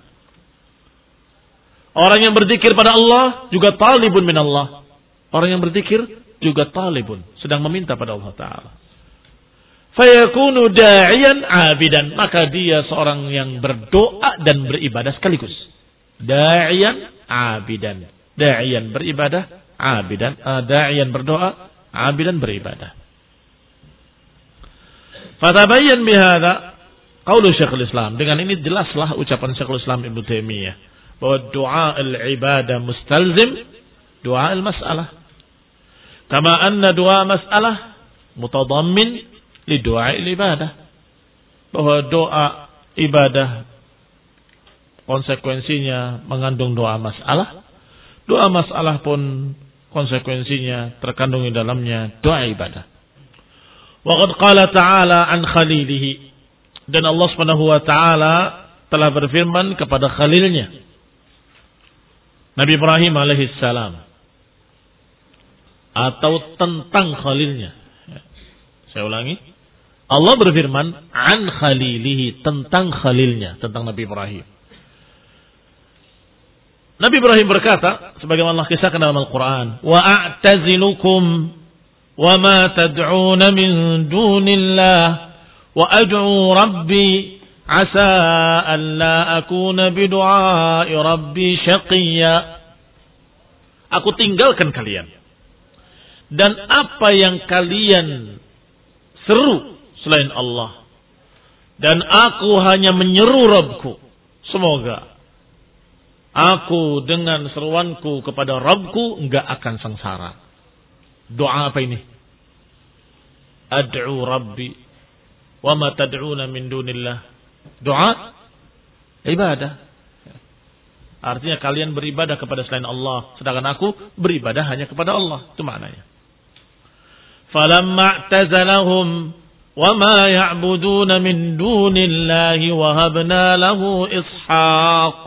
Orang yang berzikir pada Allah juga talibun minallah. Orang yang berzikir juga talibun, sedang meminta pada Allah Ta'ala. Fayakunu da'iyan abidan, maka dia seorang yang berdoa dan beribadah sekaligus. Da'iyan abidan. Da'iyan beribadah, abidan. Uh, da'iyan berdoa, abidan beribadah. Fatabayyan bihadza qaulu Syekhul Islam. Dengan ini jelaslah ucapan Syekhul Islam Ibnu Taimiyah bahwa doa al-ibadah mustalzim doa al-mas'alah. Kama anna doa mas'alah mutadammin li doa al-ibadah. Bahwa doa ibadah konsekuensinya mengandung doa masalah. Doa masalah pun konsekuensinya terkandung di dalamnya doa ibadah. Wa qad qala ta'ala an khalilihi, dan Allah Subhanahu wa taala telah berfirman kepada khalilnya Nabi Ibrahim alaihissalam, atau tentang khalilnya. Saya ulangi, Allah berfirman an khalilihi, tentang khalilnya, tentang Nabi Ibrahim. Nabi Ibrahim berkata, sebagaimana Allah kisahkan dalam Al-Quran, wa a'tazilukum wa ma tad'una min dunillah wa ad'u rabbi asa an la akuna bidu'ai rabbi syaqiyya. Aku tinggalkan kalian dan apa yang kalian seru selain Allah, dan aku hanya menyeru Rabbku, semoga aku dengan seruanku kepada Rabbku enggak akan sengsara. Doa apa ini? Ad'u Rabbi wa ma tad'una min dunillah. Doa ibadah. Artinya kalian beribadah kepada selain Allah, sedangkan aku beribadah hanya kepada Allah. Itu maknanya. Falamma i'tazalahum wa ma ya'buduna min dunillahi wa habna lahu Ishaq.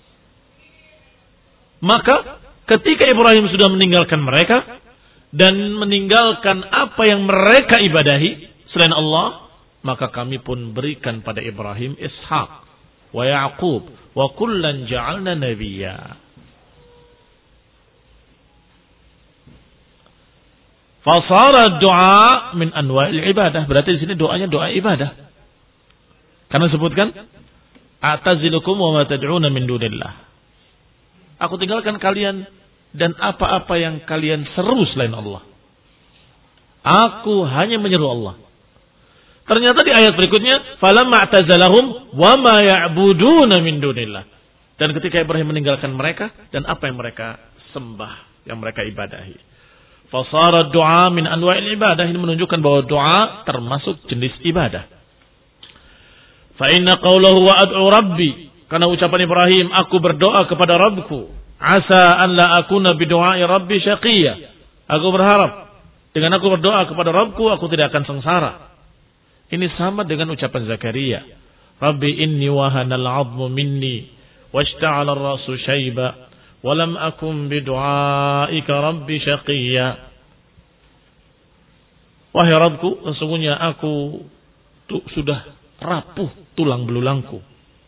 Maka ketika Ibrahim sudah meninggalkan mereka dan meninggalkan apa yang mereka ibadahi selain Allah, maka kami pun berikan pada Ibrahim Ishaq wa Yaqub wa kullan ja'alna nabiyya. Fasara doa min anwa'il ibadah. Berarti di sini doanya doa ibadah. Karena sebutkan a'tazilukum wa ma tad'una min dunillah. Aku tinggalkan kalian dan apa-apa yang kalian seru selain Allah. Aku hanya menyeru Allah. Ternyata di ayat berikutnya, falamma i'tazalahum wa ma ya'buduna min dunillah. Dan ketika Ibrahim meninggalkan mereka dan apa yang mereka sembah, yang mereka ibadahi. Fasara doa min anwa'il ibadah. Ini menunjukkan bahwa doa termasuk jenis ibadah. Fa inna qawlahu wa ad'u rabbi. Karena ucapan Ibrahim, aku berdoa kepada Rabbku. Asa an la akuna bidu'ai rabbi syaqiyya. Aku berharap dengan aku berdoa kepada Rabbku, aku tidak akan sengsara. Ini sama dengan ucapan Zakaria. Rabbi inni wahanal 'azmu minni washta'ala ar-ra'su shayba wa lam akun bidu'aika rabbi syaqiyya. Wahai Rabbku, sesungguhnya aku tu, sudah rapuh tulang belulangku.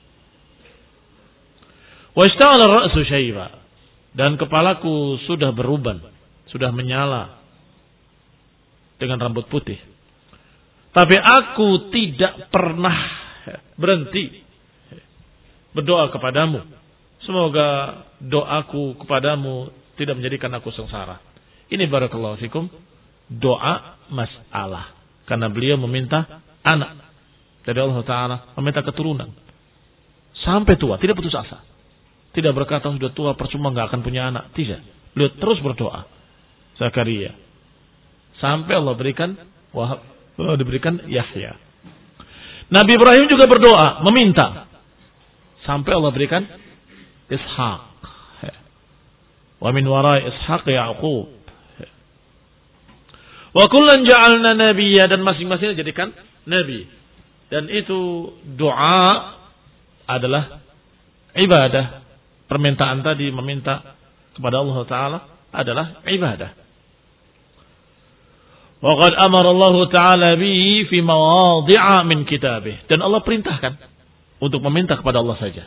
Washta'ala ar-ra'su shayba, dan kepalaku sudah beruban, sudah menyala dengan rambut putih. Tapi aku tidak pernah berhenti berdoa kepadamu. Semoga doaku kepadamu tidak menjadikan aku sengsara. Ini barakallahu fikum doa masalah. Karena beliau meminta anak dari Allah Ta'ala, meminta keturunan. Sampai tua, tidak putus asa. Tidak berkata sudah tua percuma gak akan punya anak. Tidak. Beliau terus berdoa. Zakaria. Sampai Allah berikan Wahab. Allah diberikan Yahya. Nabi Ibrahim juga berdoa, meminta. Sampai Allah berikan Ishaq. Wa min warai Ishaq Yaqub. Wa kullan ja'alna nabiyya, dan masing-masing dijadikan nabi. Dan itu doa adalah ibadah. Permintaan tadi meminta kepada Allah Ta'ala adalah ibadah. Wa qad amara Allah Ta'ala bihi fi mawadhi'a min kitabih. Dan Allah perintahkan untuk meminta kepada Allah saja.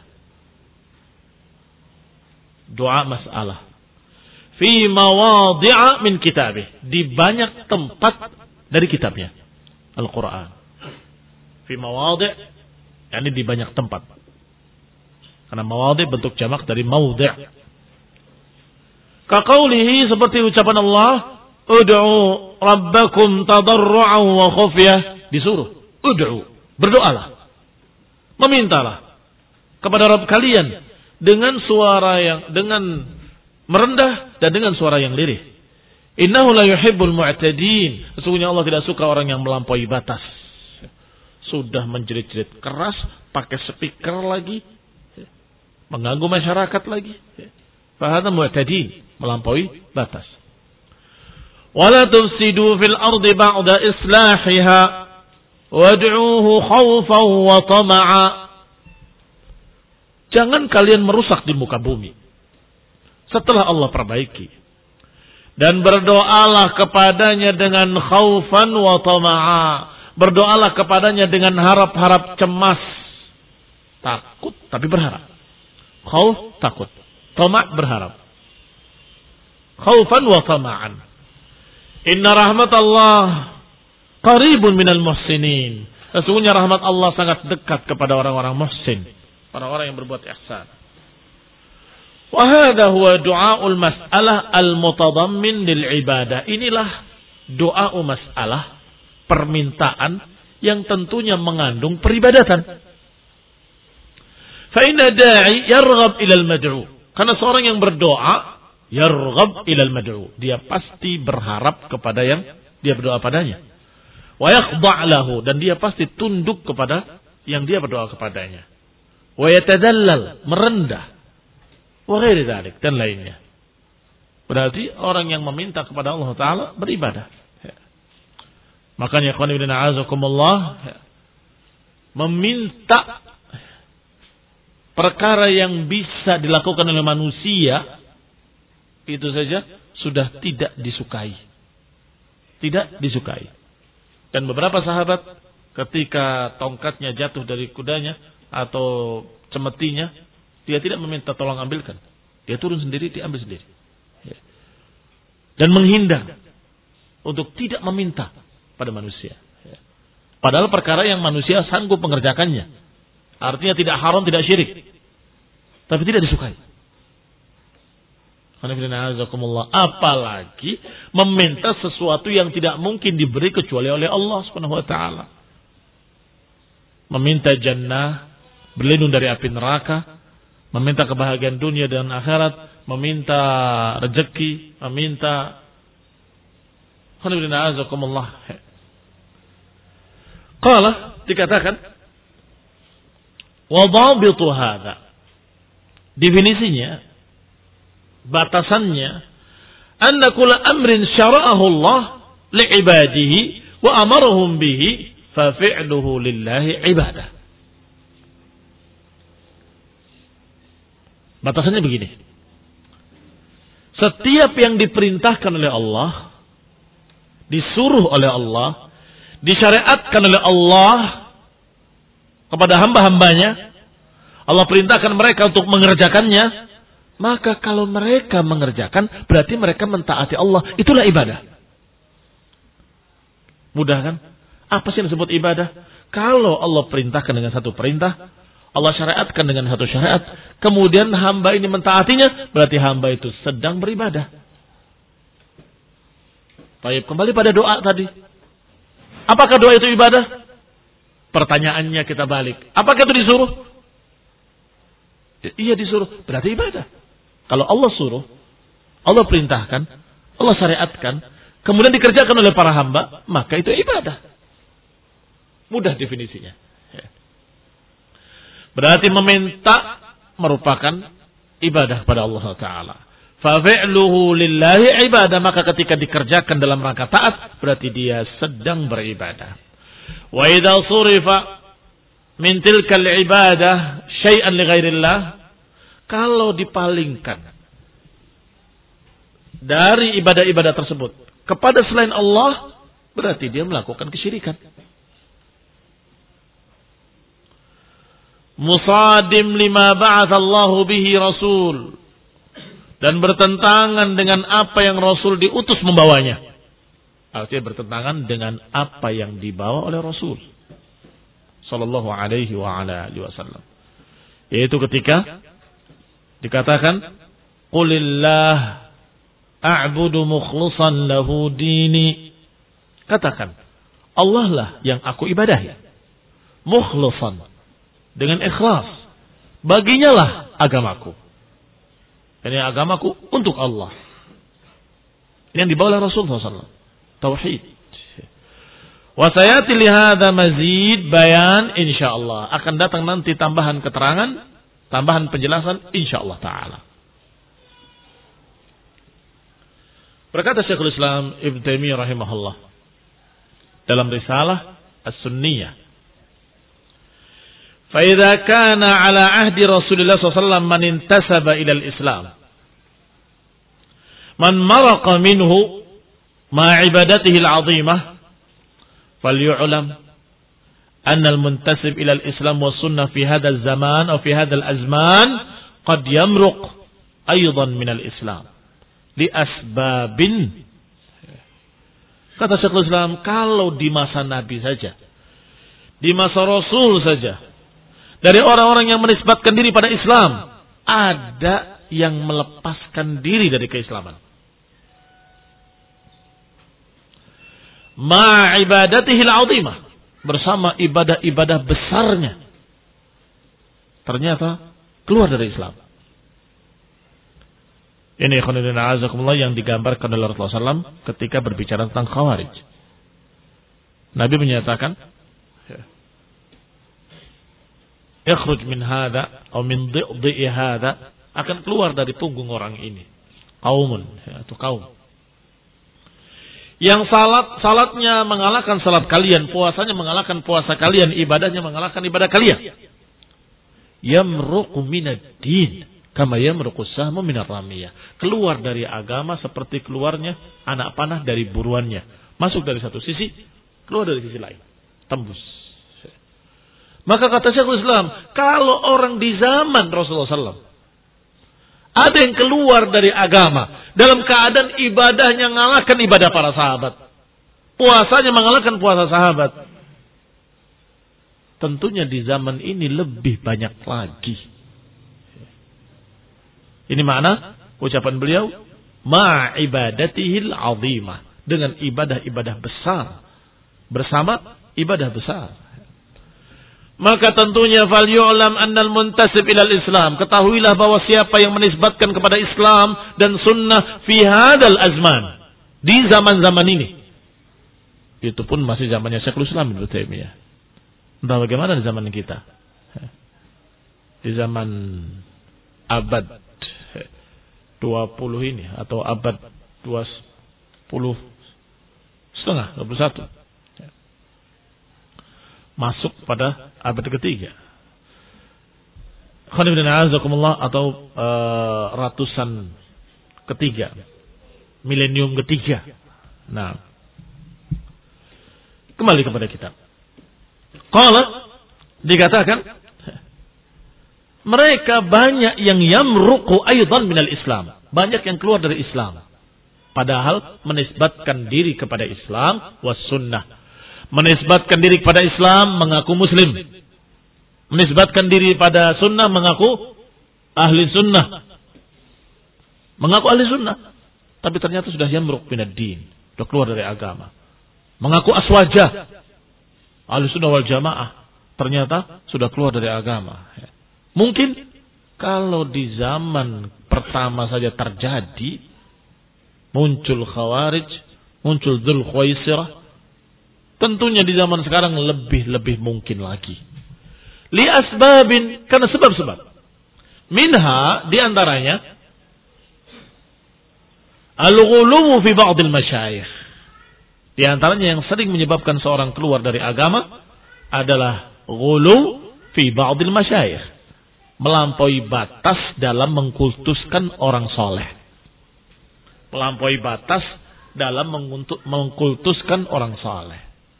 Doa masalah. Fi mawadhi'a min kitabih. Di banyak tempat dari kitabnya. Al-Quran. Fi mawadhi', yakni di banyak tempat. Karena mawadhi' bentuk jamak dari mawdhi'. Kaqaulihi, seperti ucapan Allah, ud'u rabbakum tadarru'an wa khufyah. Disuruh, ud'u, berdoalah, memintalah kepada Rabb kalian dengan suara yang, dengan merendah dan dengan suara yang lirih. Innahu la yuhibbul mu'tadin. Sesungguhnya Allah tidak suka orang yang melampaui batas. Sudah menjerit-jerit keras, pakai speaker lagi, mengganggu masyarakat lagi. Fahadha mu'tadin, melampaui batas. Wala tufsidu fil ardi ba'da islahiha wad'uuhu khawfan wa tama'a. Jangan kalian merusak di muka bumi setelah Allah perbaiki. Dan berdoalah kepadanya dengan khaufan wa tama'a. Berdoalah kepadanya dengan harap-harap cemas. Takut tapi berharap. Khauf takut. Tama' berharap. Khaufan wa tama'an. Inna rahmatallah qaribun minal muhsinin. Sesungguhnya rahmat Allah sangat dekat kepada orang-orang muhsin. Orang-orang yang berbuat ihsan. Wahada huwa du'aul mas'alah al-mutadammin lil ibadah. Inilah doa mas'alah, permintaan yang tentunya mengandung peribadatan. Fa inna da'i yarghab ila al-mad'u. Karena seorang yang berdoa yarghab ila al-mad'u, dia pasti berharap kepada yang dia berdoa padanya. Wa yakhda' lahu, dan dia pasti tunduk kepada yang dia berdoa kepadanya. Wa yatadallal, merendah. Wa ghairi dzalik, dan lainnya. Berarti orang yang meminta kepada Allah Ta'ala beribadah. Ya. Makanya ikhwan ibn a'azakumullah, ya, meminta perkara yang bisa dilakukan oleh manusia itu saja sudah tidak disukai. Tidak disukai. Dan beberapa sahabat ketika tongkatnya jatuh dari kudanya atau cemetinya, dia tidak meminta tolong ambilkan. Dia turun sendiri, diambil sendiri. Ya. Dan menghindar untuk tidak meminta pada manusia. Ya. Padahal perkara yang manusia sanggup mengerjakannya. Artinya tidak haram, tidak syirik. Tapi tidak disukai. Apalagi meminta sesuatu yang tidak mungkin diberi kecuali oleh Allah Subhanahu wa taala. Meminta jannah, berlindung dari api neraka, meminta kebahagiaan dunia dan akhirat, meminta rezeki, meminta Qala, dikatakan wa dhabitu hadza, definisinya, batasannya, anna kulla amrin syara'ahu Allah li'ibadihi wa amarahum bihi fa fi'luhu lillahi ibadah. Batasannya begini. Setiap yang diperintahkan oleh Allah, disuruh oleh Allah, disyariatkan oleh Allah kepada hamba-hambanya, Allah perintahkan mereka untuk mengerjakannya, maka kalau mereka mengerjakan, berarti mereka mentaati Allah. Itulah ibadah. Mudah kan? Apa sih yang disebut ibadah? Kalau Allah perintahkan dengan satu perintah, Allah syariatkan dengan satu syariat, kemudian hamba ini mentaatinya, berarti hamba itu sedang beribadah. Baik, kembali pada doa tadi. Apakah doa itu ibadah? Pertanyaannya kita balik. Apakah itu disuruh? Iya disuruh, berarti ibadah. Kalau Allah suruh, Allah perintahkan, Allah syariatkan, kemudian dikerjakan oleh para hamba, maka itu ibadah. Mudah definisinya. Berarti meminta merupakan ibadah pada Allah Ta'ala. Fafi'luhu lillahi ibadah. Maka ketika dikerjakan dalam rangka taat, berarti dia sedang beribadah. Wa idza surifa min tilkal ibadah syai'an li ghairillah, kalau dipalingkan dari ibadah-ibadah tersebut kepada selain Allah, berarti dia melakukan kesyirikan. Musadim lima ba'atsallahu bihi rasul, dan bertentangan dengan apa yang Rasul diutus membawanya. Artinya bertentangan dengan apa yang dibawa oleh Rasul sallallahu alaihi wa ala alihi wasallam. Yaitu ketika dikatakan qulillah a'budu mukhlishan lahu dini. Katakan, Allah lah yang aku ibadahi. Mukhlishan, dengan ikhlas. Baginya lah agamaku. Ini agamaku untuk Allah. Yang dibawa oleh Rasulullah sallallahu alaihi wasallam. Tauhid. Wa sayati li hadza mazid bayan insyaallah. Akan datang nanti tambahan keterangan, tambahan penjelasan insyaallah taala. Berkata Syekhul Islam Ibnu Taimiyah rahimahullah dalam risalah As-Sunniyah, Fa idza kana ala ahdi Rasulullah sallallahu alaihi wasallam man intasaba ila al-Islam man maraqa minhu ma ibadatihi al-'azimah falyu'lam anna al-muntasib ila al-Islam wa sunnah fi hadha az-zaman aw fi hadha al-azman qad yamruq aidan min al-Islam li asbabin. Kata Syekhul Islam, kalau di masa Nabi saja, di masa Rasul saja, dari orang-orang yang menisbatkan diri pada Islam, ada yang melepaskan diri dari keislaman. Ma ibadatihil azimah, bersama ibadah-ibadah besarnya, ternyata keluar dari Islam. Ini khonidin a'azakumullah yang digambarkan oleh Rasulullah sallallahu alaihi wasallam ketika berbicara tentang Khawarij. Nabi menyatakan, ikhruj min hadha atau min dhi'i hadha, akan keluar dari punggung orang ini kaumun, atau kaum yang salat salatnya mengalahkan salat kalian, puasanya mengalahkan puasa kalian, ibadahnya mengalahkan ibadah kalian. Yamruqu minad din kama yamruqu sahmu minar ramiyah, keluar dari agama seperti keluarnya anak panah dari buruannya, masuk dari satu sisi, keluar dari sisi lain, tembus. Maka kata Syekhul Islam, kalau orang di zaman Rasulullah sallallahu alaihi wasallam ada yang keluar dari agama dalam keadaan ibadahnya mengalahkan ibadah para sahabat, puasanya mengalahkan puasa sahabat, tentunya di zaman ini lebih banyak lagi. Ini makna ucapan beliau, ma ibadatihil azimah, dengan ibadah-ibadah besar bersama ibadah besar. Maka tentunya fal yu'lam annal muntasib ilal Islam, ketahuilah bahwa siapa yang menisbatkan kepada Islam dan sunnah fi hadal azman, di zaman-zaman ini, itu pun masih zamannya Syekhul Islam Ibnu Taimiyah. Entah bagaimana di zaman kita, di zaman abad dua puluh ini atau abad dua puluh setengah, dua puluh satu, masuk pada abad ketiga, atau uh, ratusan ketiga, milenium ketiga. Nah, kembali kepada kitab. Qala, dikatakan mereka banyak yang yamruqu aidan minal Islam, banyak yang keluar dari Islam, padahal menisbatkan diri kepada Islam was sunnah, menisbatkan diri kepada Islam mengaku Muslim, menisbatkan diri pada sunnah mengaku ahli sunnah, mengaku ahli sunnah, tapi ternyata sudah yamruq minad din, sudah keluar dari agama, mengaku aswajah ahli sunnah wal jamaah, ternyata sudah keluar dari agama. Mungkin kalau di zaman pertama saja terjadi, muncul Khawarij, muncul Dzul Khuwaisirah, tentunya di zaman sekarang lebih-lebih mungkin lagi. Li asbabin, karena sebab-sebab. Minha, diantaranya, al-ghuluwu fi ba'dil masyayikh. Di antaranya yang sering menyebabkan seorang keluar dari agama adalah ghulu fi ba'dil masyayikh, melampaui batas dalam mengkultuskan orang soleh, melampaui batas dalam mengkultuskan orang soleh.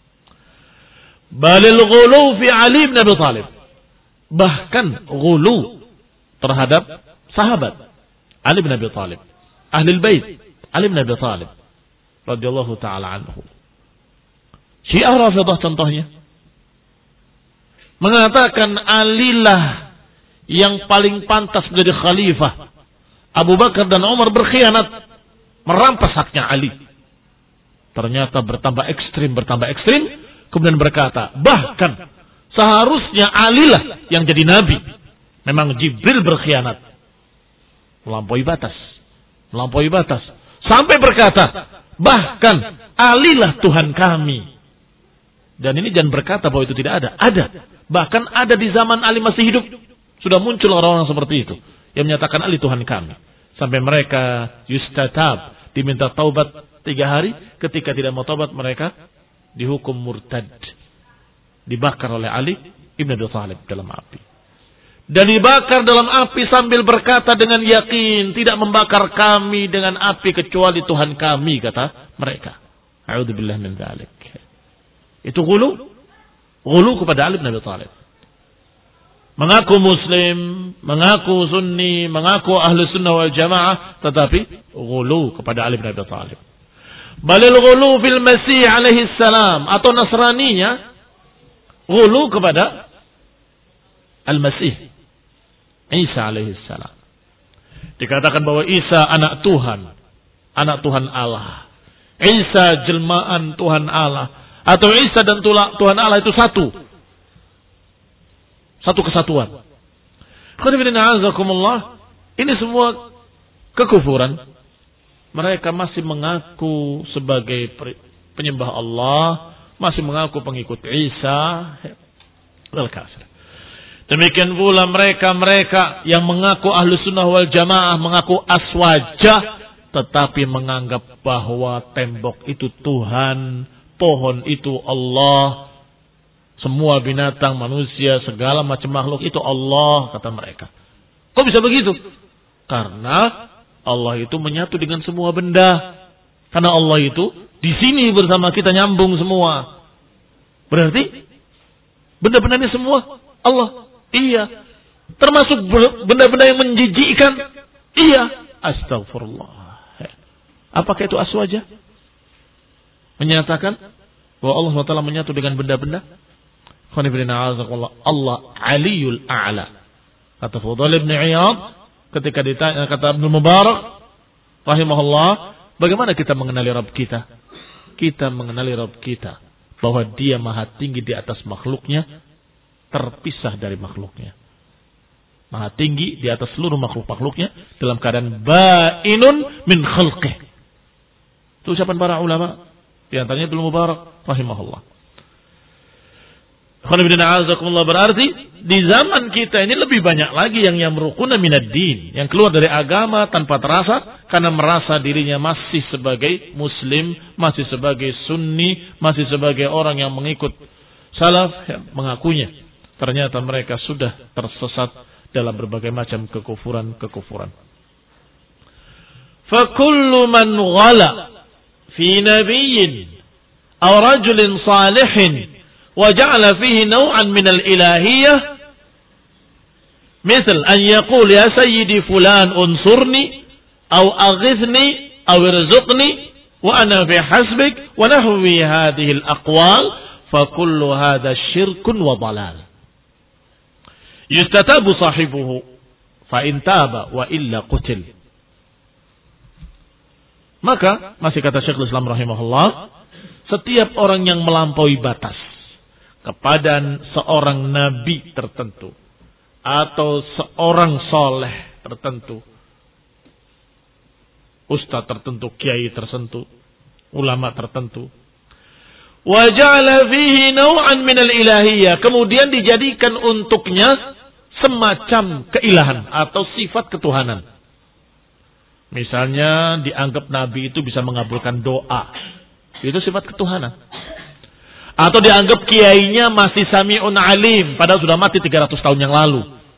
Balil ghulu fi Ali bin Abi Thalib, bahkan ghulu terhadap sahabat Ali bin Abi Thalib, ahlul bait Ali bin Abi Thalib radhiyallahu taala anhu. Syiah Rafidhah contohnya mengatakan Alilah yang paling pantas menjadi khalifah. Abu Bakar dan Umar berkhianat, merampas haknya Ali. Ternyata bertambah ekstrim, bertambah ekstrim, kemudian berkata, bahkan seharusnya Alilah yang jadi nabi. Memang Jibril berkhianat. Melampaui batas. Melampaui batas. Sampai berkata, bahkan Alilah Tuhan kami. Dan ini jangan berkata bahwa itu tidak ada. Ada. Bahkan ada di zaman Ali masih hidup. Sudah muncul orang-orang seperti itu yang menyatakan Ali Tuhan kami. Sampai mereka yustatab, diminta taubat tiga hari. Ketika tidak mau taubat, mereka dihukum murtad, dibakar oleh Ali Ibn Abi Thalib dalam api. Dan dibakar dalam api sambil berkata dengan yakin, tidak membakar kami dengan api kecuali Tuhan kami, kata mereka. A'udzubillah min dzalik. Itu ghulu. Ghulu kepada Ali bin Abi Thalib. Mengaku muslim, mengaku sunni, mengaku ahli sunnah wal jamaah, tetapi ghulu kepada Ali bin Abi Thalib. Balil ghulu fil Masih alaihi salam, atau Nasraninya ghulu kepada Al-Masih Isa alaihi salam. Dikatakan bahwa Isa anak Tuhan, anak Tuhan Allah. Isa jelmaan Tuhan Allah, atau Isa dan Tuhan Allah itu satu. Satu kesatuan. Ini semua kekufuran. Mereka masih mengaku sebagai penyembah Allah, masih mengaku pengikut Isa. Al-kafir. Demikian pula mereka-mereka yang mengaku ahlu sunnah wal jamaah, mengaku aswajah, tetapi menganggap bahwa tembok itu Tuhan, pohon itu Allah, semua binatang, manusia, segala macam makhluk itu Allah, kata mereka. Kok bisa begitu? Karena Allah itu menyatu dengan semua benda. Karena Allah itu di sini bersama kita, nyambung semua. Berarti benda-benda ini semua Allah. Iya. Termasuk benda-benda yang menjijikkan. Iya. Astagfirullah. Apakah itu aswajah? Menyatakan bahwa Allah subhanahu wa taala menyatu dengan benda-benda. Allah Aliyul A'la. Kata Fudail bin Iyad ketika ditanya, kata Ibnu Mubarak rahimahullah, bagaimana kita mengenali Rabb kita? Kita mengenali Rabb kita bahwa Dia maha tinggi di atas makhluknya, terpisah dari makhluknya. Maha tinggi di atas seluruh makhluk-makhluknya dalam keadaan ba'inun min khalqih. Itu ucapan para ulama, di antaranya Ibnu Mubarak rahimahullah. Berarti di zaman kita ini lebih banyak lagi yang yamruquna minad din, yang keluar dari agama tanpa terasa karena merasa dirinya masih sebagai muslim, masih sebagai sunni, masih sebagai orang yang mengikut salaf, yang mengakunya. Ternyata mereka sudah tersesat dalam berbagai macam kekufuran-kekufuran. Fa kullu man ghala fi nabiyyin aw rajulin salihin وجعل فيه نوعا من الإلهية مثل أن يقول يا سيدي فلان انصرني أو أغثني أو ارزقني وأنا في حسبك ونحو هذه الأقوال فكل هذا شرك وضلال يستتاب صاحبه فإن تاب وإلا قتل. Maka masih kata Syekhul Islam rahimahullah, setiap orang yang melampaui batas kepada seorang nabi tertentu atau seorang soleh tertentu, ustaz tertentu, kiai tertentu, ulama tertentu, wa ja'ala fihi naw'an min al-ilahiyah, kemudian dijadikan untuknya semacam keilahan atau sifat ketuhanan. Misalnya dianggap nabi itu bisa mengabulkan doa, itu sifat ketuhanan. Atau dianggap kiainya masih sami'un alim, padahal sudah mati tiga ratus tahun yang lalu.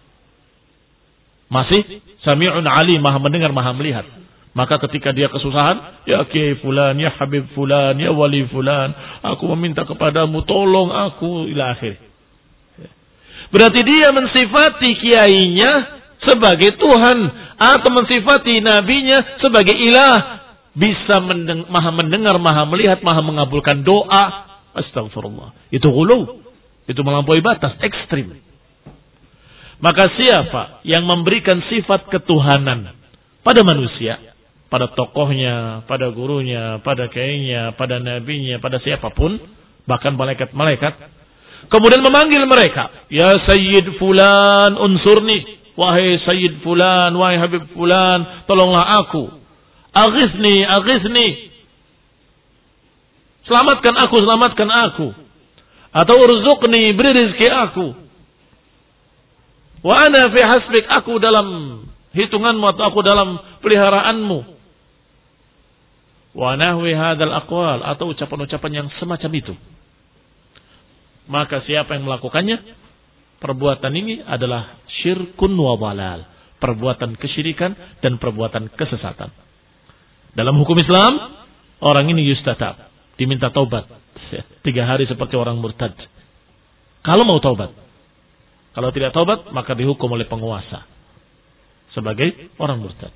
Masih sami'un alim, maha mendengar, maha melihat. Maka ketika dia kesusahan, ya kiai fulan, ya habib fulan, ya wali fulan, aku meminta kepadamu, tolong aku, ila akhir. Berarti dia mensifati kiainya sebagai Tuhan, atau mensifati nabinya sebagai ilah. Bisa mendeng- maha mendengar, maha melihat, maha mengabulkan doa. Astagfirullah. Itu ghulu. Itu melampaui batas, ekstrim. Maka siapa yang memberikan sifat ketuhanan pada manusia, pada tokohnya, pada gurunya, pada kiainya, pada nabinya, pada siapapun, bahkan malaikat-malaikat, kemudian memanggil mereka, ya Sayyid Fulan unsurni, wahai Sayyid Fulan, wahai Habib Fulan, tolonglah aku, aghithni, aghithni, selamatkan aku, selamatkan aku. Atau urzuqni, beri rezeki aku. Wa ana fi hasbik, aku dalam hitunganmu atau aku dalam peliharaanmu. Wa nahwi hadzal aqwal, atau ucapan-ucapan yang semacam itu. Maka siapa yang melakukannya, perbuatan ini adalah syirkun wa dhalal, perbuatan kesyirikan dan perbuatan kesesatan. Dalam hukum Islam, orang ini yustatab, diminta taubat tiga hari seperti orang murtad. Kalau mau taubat, kalau tidak taubat maka dihukum oleh penguasa sebagai orang murtad.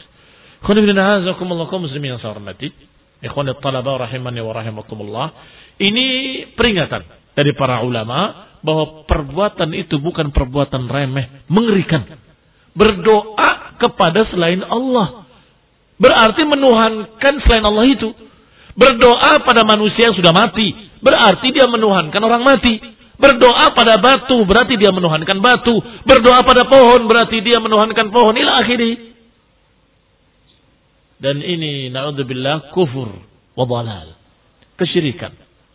Muslimin yang saya hormati, ikhwan at-talaba rahimani wa rahimakumullah. Ini peringatan dari para ulama bahwa perbuatan itu bukan perbuatan remeh, mengerikan. Berdoa kepada selain Allah berarti menuhankan selain Allah itu. Berdoa pada manusia yang sudah mati berarti dia menuhankan orang mati. Berdoa pada batu berarti dia menuhankan batu. Berdoa pada pohon berarti dia menuhankan pohon. Ila akhiri. Dan ini na'udzubillah kufur wa dhalal, kesyirikan.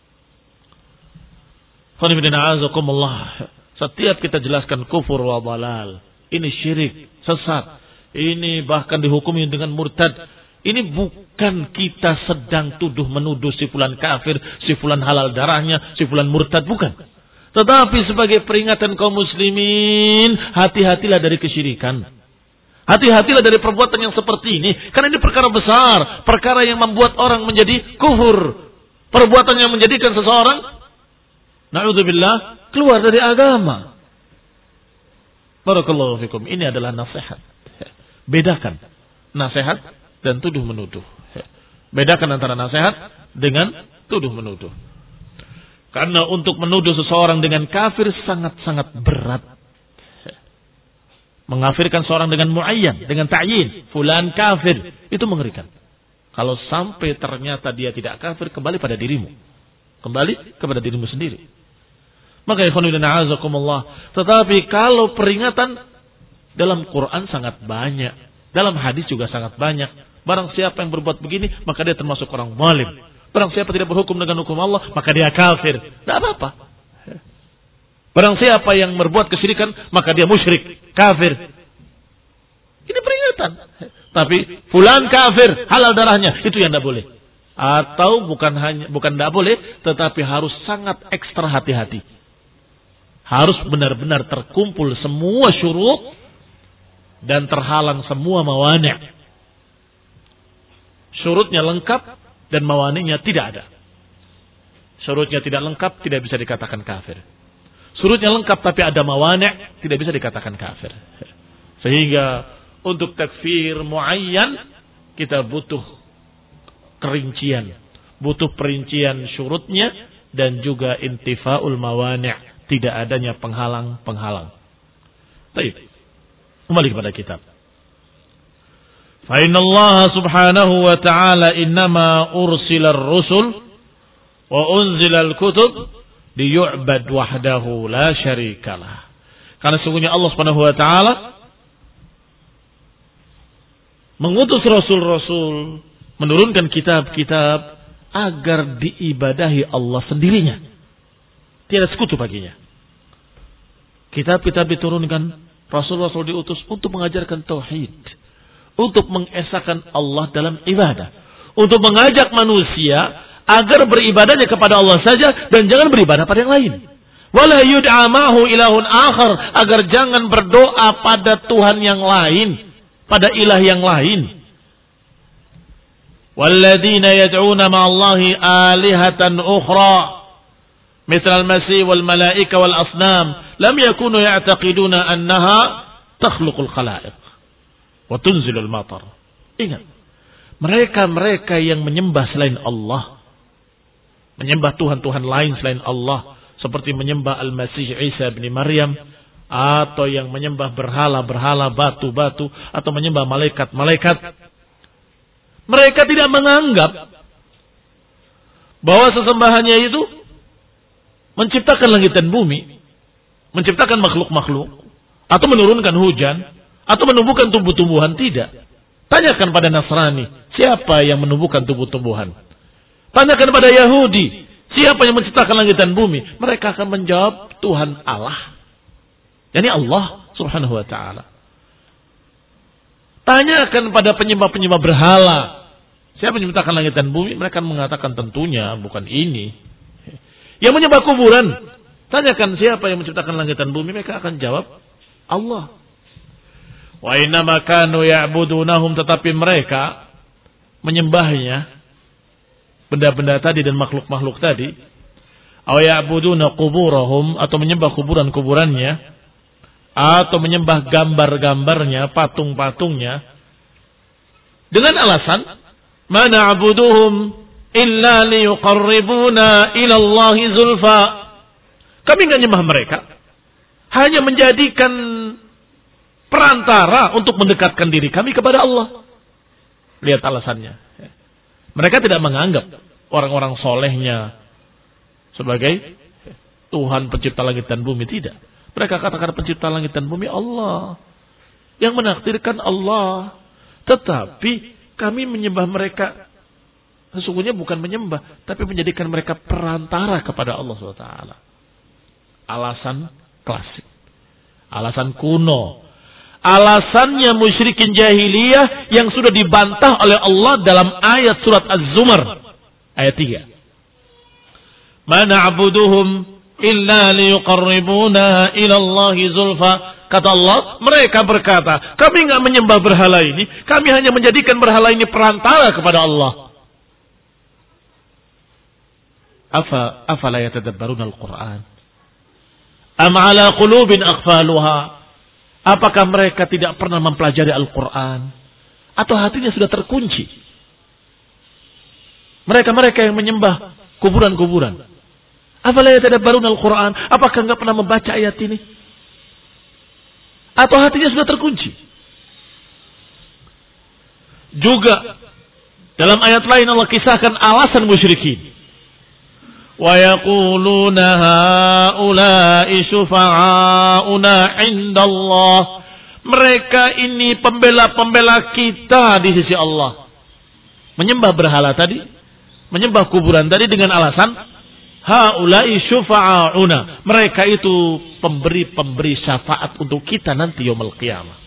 Setiap kita jelaskan kufur wa dhalal, ini syirik, sesat. Ini bahkan dihukumi dengan murtad. Ini bukan kita sedang tuduh menuduh si fulan kafir, si fulan halal darahnya, si fulan murtad, bukan. Tetapi sebagai peringatan kaum muslimin, hati-hatilah dari kesyirikan. Hati-hatilah dari perbuatan yang seperti ini. Karena ini perkara besar, perkara yang membuat orang menjadi kufur. Perbuatan yang menjadikan seseorang, na'udzubillah, keluar dari agama. Barakallahu fikum. Ini adalah nasihat. Bedakan nasihat dan tuduh menuduh. Bedakan antara nasihat dengan tuduh menuduh. Karena untuk menuduh seseorang dengan kafir sangat-sangat berat. Mengafirkan seorang dengan muayyan, dengan ta'yin, fulan kafir, itu mengerikan. Kalau sampai ternyata dia tidak kafir, kembali pada dirimu. Kembali kepada dirimu sendiri. Maka ikhwanuddin a'azakumullah. Tetapi kalau peringatan dalam Quran sangat banyak. Dalam hadis juga sangat banyak. Barang siapa yang berbuat begini, maka dia termasuk orang zalim. Barang siapa tidak berhukum dengan hukum Allah, maka dia kafir. Tidak apa-apa. Barang siapa yang berbuat kesyirikan, maka dia musyrik, kafir. Ini peringatan. Tapi fulan kafir, halal darahnya, itu yang tidak boleh. Atau bukan hanya bukan tidak boleh, tetapi harus sangat ekstra hati-hati. Harus benar-benar terkumpul semua syurut dan terhalang semua mawani'. Syurutnya lengkap dan mawani'nya tidak ada. Syurutnya tidak lengkap, tidak bisa dikatakan kafir. Syurutnya lengkap tapi ada mawani', tidak bisa dikatakan kafir. Sehingga untuk takfir muayyan kita butuh kerincian, butuh perincian syurutnya dan juga intifaul mawani', tidak adanya penghalang-penghalang. Baik. Kembali kepada kitab. Fa inna Allah subhanahu wa ta'ala innama ursila ar-rusul wa unzila al-kutub liyu'bad wahdahu la syarikalah. Karena sesungguhnya Allah subhanahu wa ta'ala mengutus rasul-rasul, menurunkan kitab-kitab agar diibadahi Allah sendirinya. Tiada sekutu baginya. Kitab-kitab diturunkan, rasul-rasul diutus untuk mengajarkan tauhid, untuk mengesahkan Allah dalam ibadah, untuk mengajak manusia agar beribadahnya kepada Allah saja dan jangan beribadah pada yang lain. Wala yud'a ma'hu ilahun akhar, agar jangan berdoa pada Tuhan yang lain, pada ilah yang lain. Walladzina yad'una ma'allahi alihatan ukhra mithla al-masih wal malaika wal asnam lam yakunu ya'taqiduna annaha takhluqul khalaiq wa tunzilul matar. Ingat, mereka-mereka yang menyembah selain Allah, menyembah Tuhan-Tuhan lain selain Allah, seperti menyembah Al-Masih Isa bin Maryam, atau yang menyembah berhala-berhala, batu-batu, atau menyembah malaikat-malaikat. Mereka tidak menganggap bahwa sesembahannya itu menciptakan langit dan bumi, menciptakan makhluk-makhluk, atau menurunkan hujan, atau menumbuhkan tumbuh-tumbuhan. Tidak. Tanyakan pada Nasrani, siapa yang menumbuhkan tumbuh-tumbuhan? Tanyakan pada Yahudi, siapa yang menciptakan langit dan bumi? Mereka akan menjawab Tuhan Allah. Yani Allah subhanahu wa ta'ala. Tanyakan pada penyembah-penyembah berhala, siapa yang menciptakan langit dan bumi? Mereka mengatakan tentunya bukan ini. Yang menyembah kuburan, Tanyakan siapa yang menciptakan langit dan bumi, mereka akan jawab Allah. Wa innama kanu ya'budunahum, tetapi mereka menyembahnya, benda-benda tadi dan makhluk-makhluk tadi. Aw ya'buduna quburahum, atau menyembah kuburan-kuburannya, atau menyembah gambar-gambarnya, patung-patungnya, dengan alasan ma na'buduhum illa liyuqarribuna ila Allahi zulfa. Kami enggak nyembah mereka, hanya menjadikan perantara untuk mendekatkan diri kami kepada Allah. Lihat alasannya. Mereka tidak menganggap orang-orang solehnya sebagai Tuhan pencipta langit dan bumi. Tidak. Mereka katakan pencipta langit dan bumi Allah, yang menakdirkan Allah. Tetapi kami menyembah mereka, sesungguhnya bukan menyembah, tapi menjadikan mereka perantara kepada Allah subhanahu wa taala. Alasan klasik, alasan kuno, alasannya musyrikin jahiliyah yang sudah dibantah oleh Allah dalam ayat surat Az-Zumar ayat tiga. Ma na'buduhum illa liyuqarribuna ila Allahi zulfa. Kata Allah, mereka berkata, kami enggak menyembah berhala ini, kami hanya menjadikan berhala ini perantara kepada Allah. Afa afala yatadabbaruna al-Qur'an am ala qulubin aqfaluha. Apakah mereka tidak pernah mempelajari Al-Quran, atau hatinya sudah terkunci? Mereka-mereka yang menyembah kuburan-kuburan. Afala yatadabbaruna al-Quran, apakah enggak pernah membaca ayat ini? Atau hatinya sudah terkunci? Juga dalam ayat lain Allah kisahkan alasan musyrikin. Wa yaquluna haula'i syufa'auna 'indallah. Mereka ini pembela-pembela kita di sisi Allah. Menyembah berhala tadi, menyembah kuburan tadi dengan alasan haula'i syufa'auna. Mereka itu pemberi-pemberi syafaat untuk kita nanti yaumul qiyamah.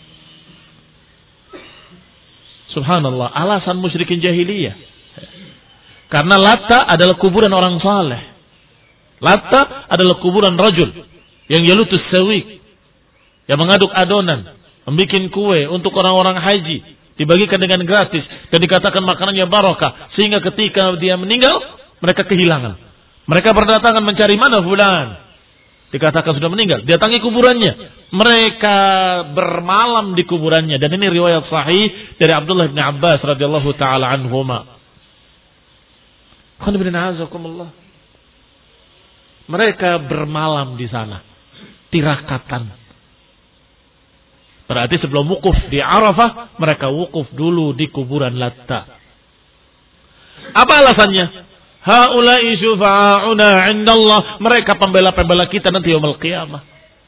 Subhanallah, alasan musyrikin jahiliyah. Karena Lata adalah kuburan orang saleh. Lata adalah kuburan rajul yang yalutus sawik, yang mengaduk adonan, membuat kue untuk orang-orang haji, dibagikan dengan gratis dan dikatakan makanannya barakah, sehingga ketika dia meninggal mereka kehilangan. Mereka berdatangan mencari mana fulan, dikatakan sudah meninggal, datangi kuburannya, mereka bermalam di kuburannya. Dan ini riwayat sahih dari Abdullah bin Abbas radhiyallahu taala anhuma. Mereka bermalam di sana, tirakatan. Berarti sebelum wukuf di Arafah, mereka wukuf dulu di kuburan Latta. Apa alasannya? Haula'i syufa'auna 'indallah. Mereka pembela-pembela kita nanti yaumul qiyamah.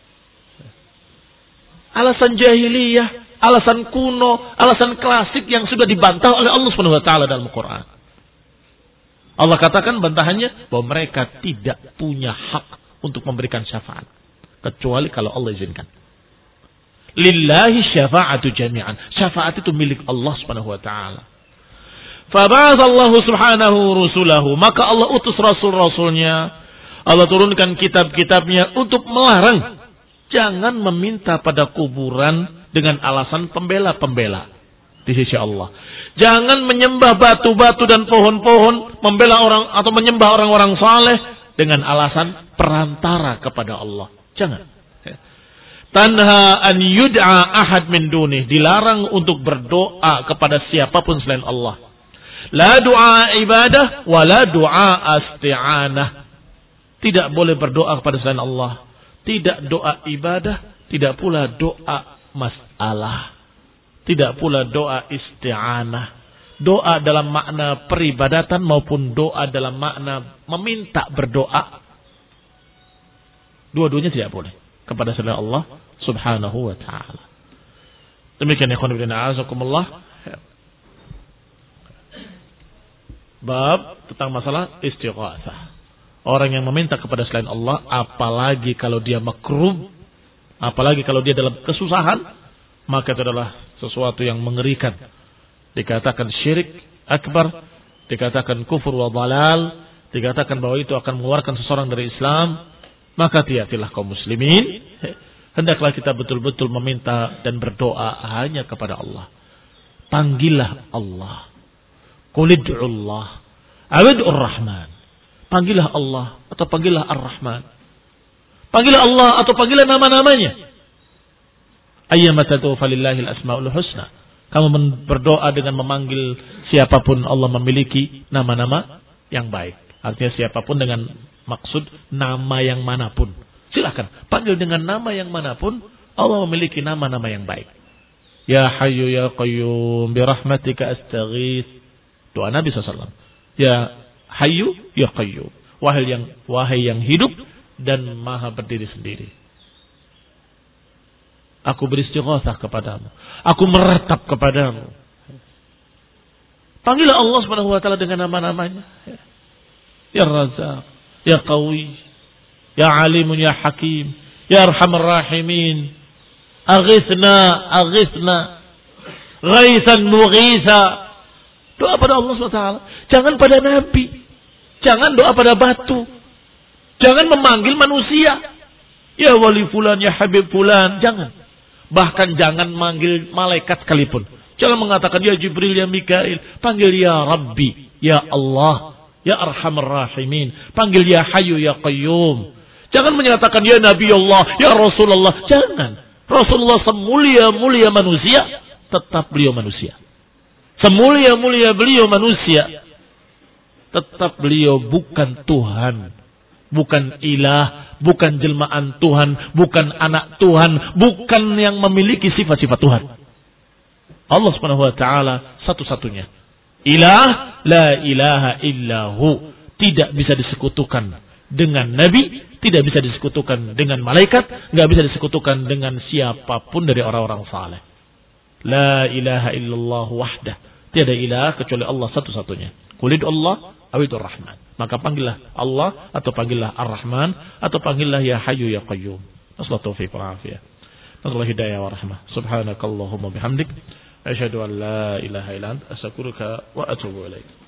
Alasan jahiliyah, alasan kuno, alasan klasik yang sudah dibantah oleh Allah Subhanahu wa taala dalam Al-Qur'an. Allah katakan bantahannya bahwa mereka tidak punya hak untuk memberikan syafaat kecuali kalau Allah izinkan. Lillahi syafa'atu jami'an. Syafaat itu milik Allah Subhanahu wa taala. Faba'athallahu subhanahu rusulahu, maka Allah utus rasul-rasulnya. Allah turunkan kitab-kitabnya untuk melarang jangan meminta pada kuburan dengan alasan pembela-pembela di sisi Allah. Jangan menyembah batu-batu dan pohon-pohon, membela orang atau menyembah orang-orang saleh dengan alasan perantara kepada Allah. Jangan. Tanha an yud'a ahad min dunih, dilarang untuk berdoa kepada siapapun selain Allah. La du'a ibadah wa la du'a isti'anah. Tidak boleh berdoa kepada selain Allah. Tidak doa ibadah, tidak pula doa masalah. Tidak pula doa isti'anah. Doa dalam makna peribadatan maupun doa dalam makna meminta berdoa. Dua-duanya tidak boleh kepada selain Allah Subhanahu wa ta'ala. Demikian ikhwan fillah azakumullah. Bab tentang masalah istighatsah. Orang yang meminta kepada selain Allah, apalagi kalau dia makrub, apalagi kalau dia dalam kesusahan, maka itu adalah sesuatu yang mengerikan. Dikatakan syirik akbar, dikatakan kufur wa dhalal, dikatakan bahwa itu akan mengeluarkan seseorang dari Islam, Maka hati-hatilah kaum muslimin. Hendaklah kita betul-betul meminta dan berdoa hanya kepada Allah. Panggillah Allah. Qul ud'ullah awid'ur rahman. Panggillah Allah atau panggillah ar-Rahman. Panggillah Allah atau panggillah nama-namanya. Ayyama tad'u falillahil asmaul husna. Kamu berdoa dengan memanggil siapapun, Allah memiliki nama-nama yang baik. Artinya siapapun dengan maksud nama yang manapun. Silakan panggil dengan nama yang manapun, Allah memiliki nama-nama yang baik. Ya Hayyu ya Qayyum bi rahmatika astaghits. Doa Nabi sallallahu alaihi wasallam. Ya Hayyu ya Qayyum. Wahai yang wahai yang hidup dan maha berdiri sendiri. Aku beristighatsah kepadamu. Aku meratap kepadamu. Panggillah Allah Subhanahu wa taala dengan nama-namanya. Ya Razzaq, ya Qawi, ya Alimun ya Hakim, ya Arhamar Rahimin. Aghithna, aghithna. Ghaisan mughitha. Doa pada Allah subhanahu wa taala. Jangan pada Nabi. Jangan doa pada batu. Jangan memanggil manusia. Ya wali fulan, ya habib fulan. Jangan. Bahkan jangan manggil malaikat sekalipun. Jangan mengatakan ya Jibril, ya Mikail. Panggil ya Rabbi, ya Allah, ya Arhamar Rahimin. Panggil ya Hayyu ya Qayyum. Jangan menyatakan ya Nabi Allah, ya Rasulullah. Jangan. Rasulullah semulia-mulia manusia, tetap beliau manusia. Semulia-mulia beliau manusia, tetap beliau bukan Tuhan, bukan ilah, bukan jelmaan Tuhan, bukan anak Tuhan, bukan yang memiliki sifat-sifat Tuhan. Allah Subhanahu wa taala satu-satunya. Ilah, la ilaha illahu. Tidak bisa disekutukan dengan nabi, tidak bisa disekutukan dengan malaikat, enggak bisa disekutukan dengan siapapun dari orang-orang saleh. La ilaha illallah wahdah. Tiada ilah kecuali Allah satu-satunya. Qul Allah awidur rahman. Maka panggillah Allah atau panggillah ar-Rahman atau panggillah ya Hayyu ya Qayyum. Nasallahu taufiq wal afiyah. Nasallahu hidayah wa rahmah. Subhanakallahumma bihamdik asyhadu an la ilaha illa anta astaghfiruka wa atubu ilaik.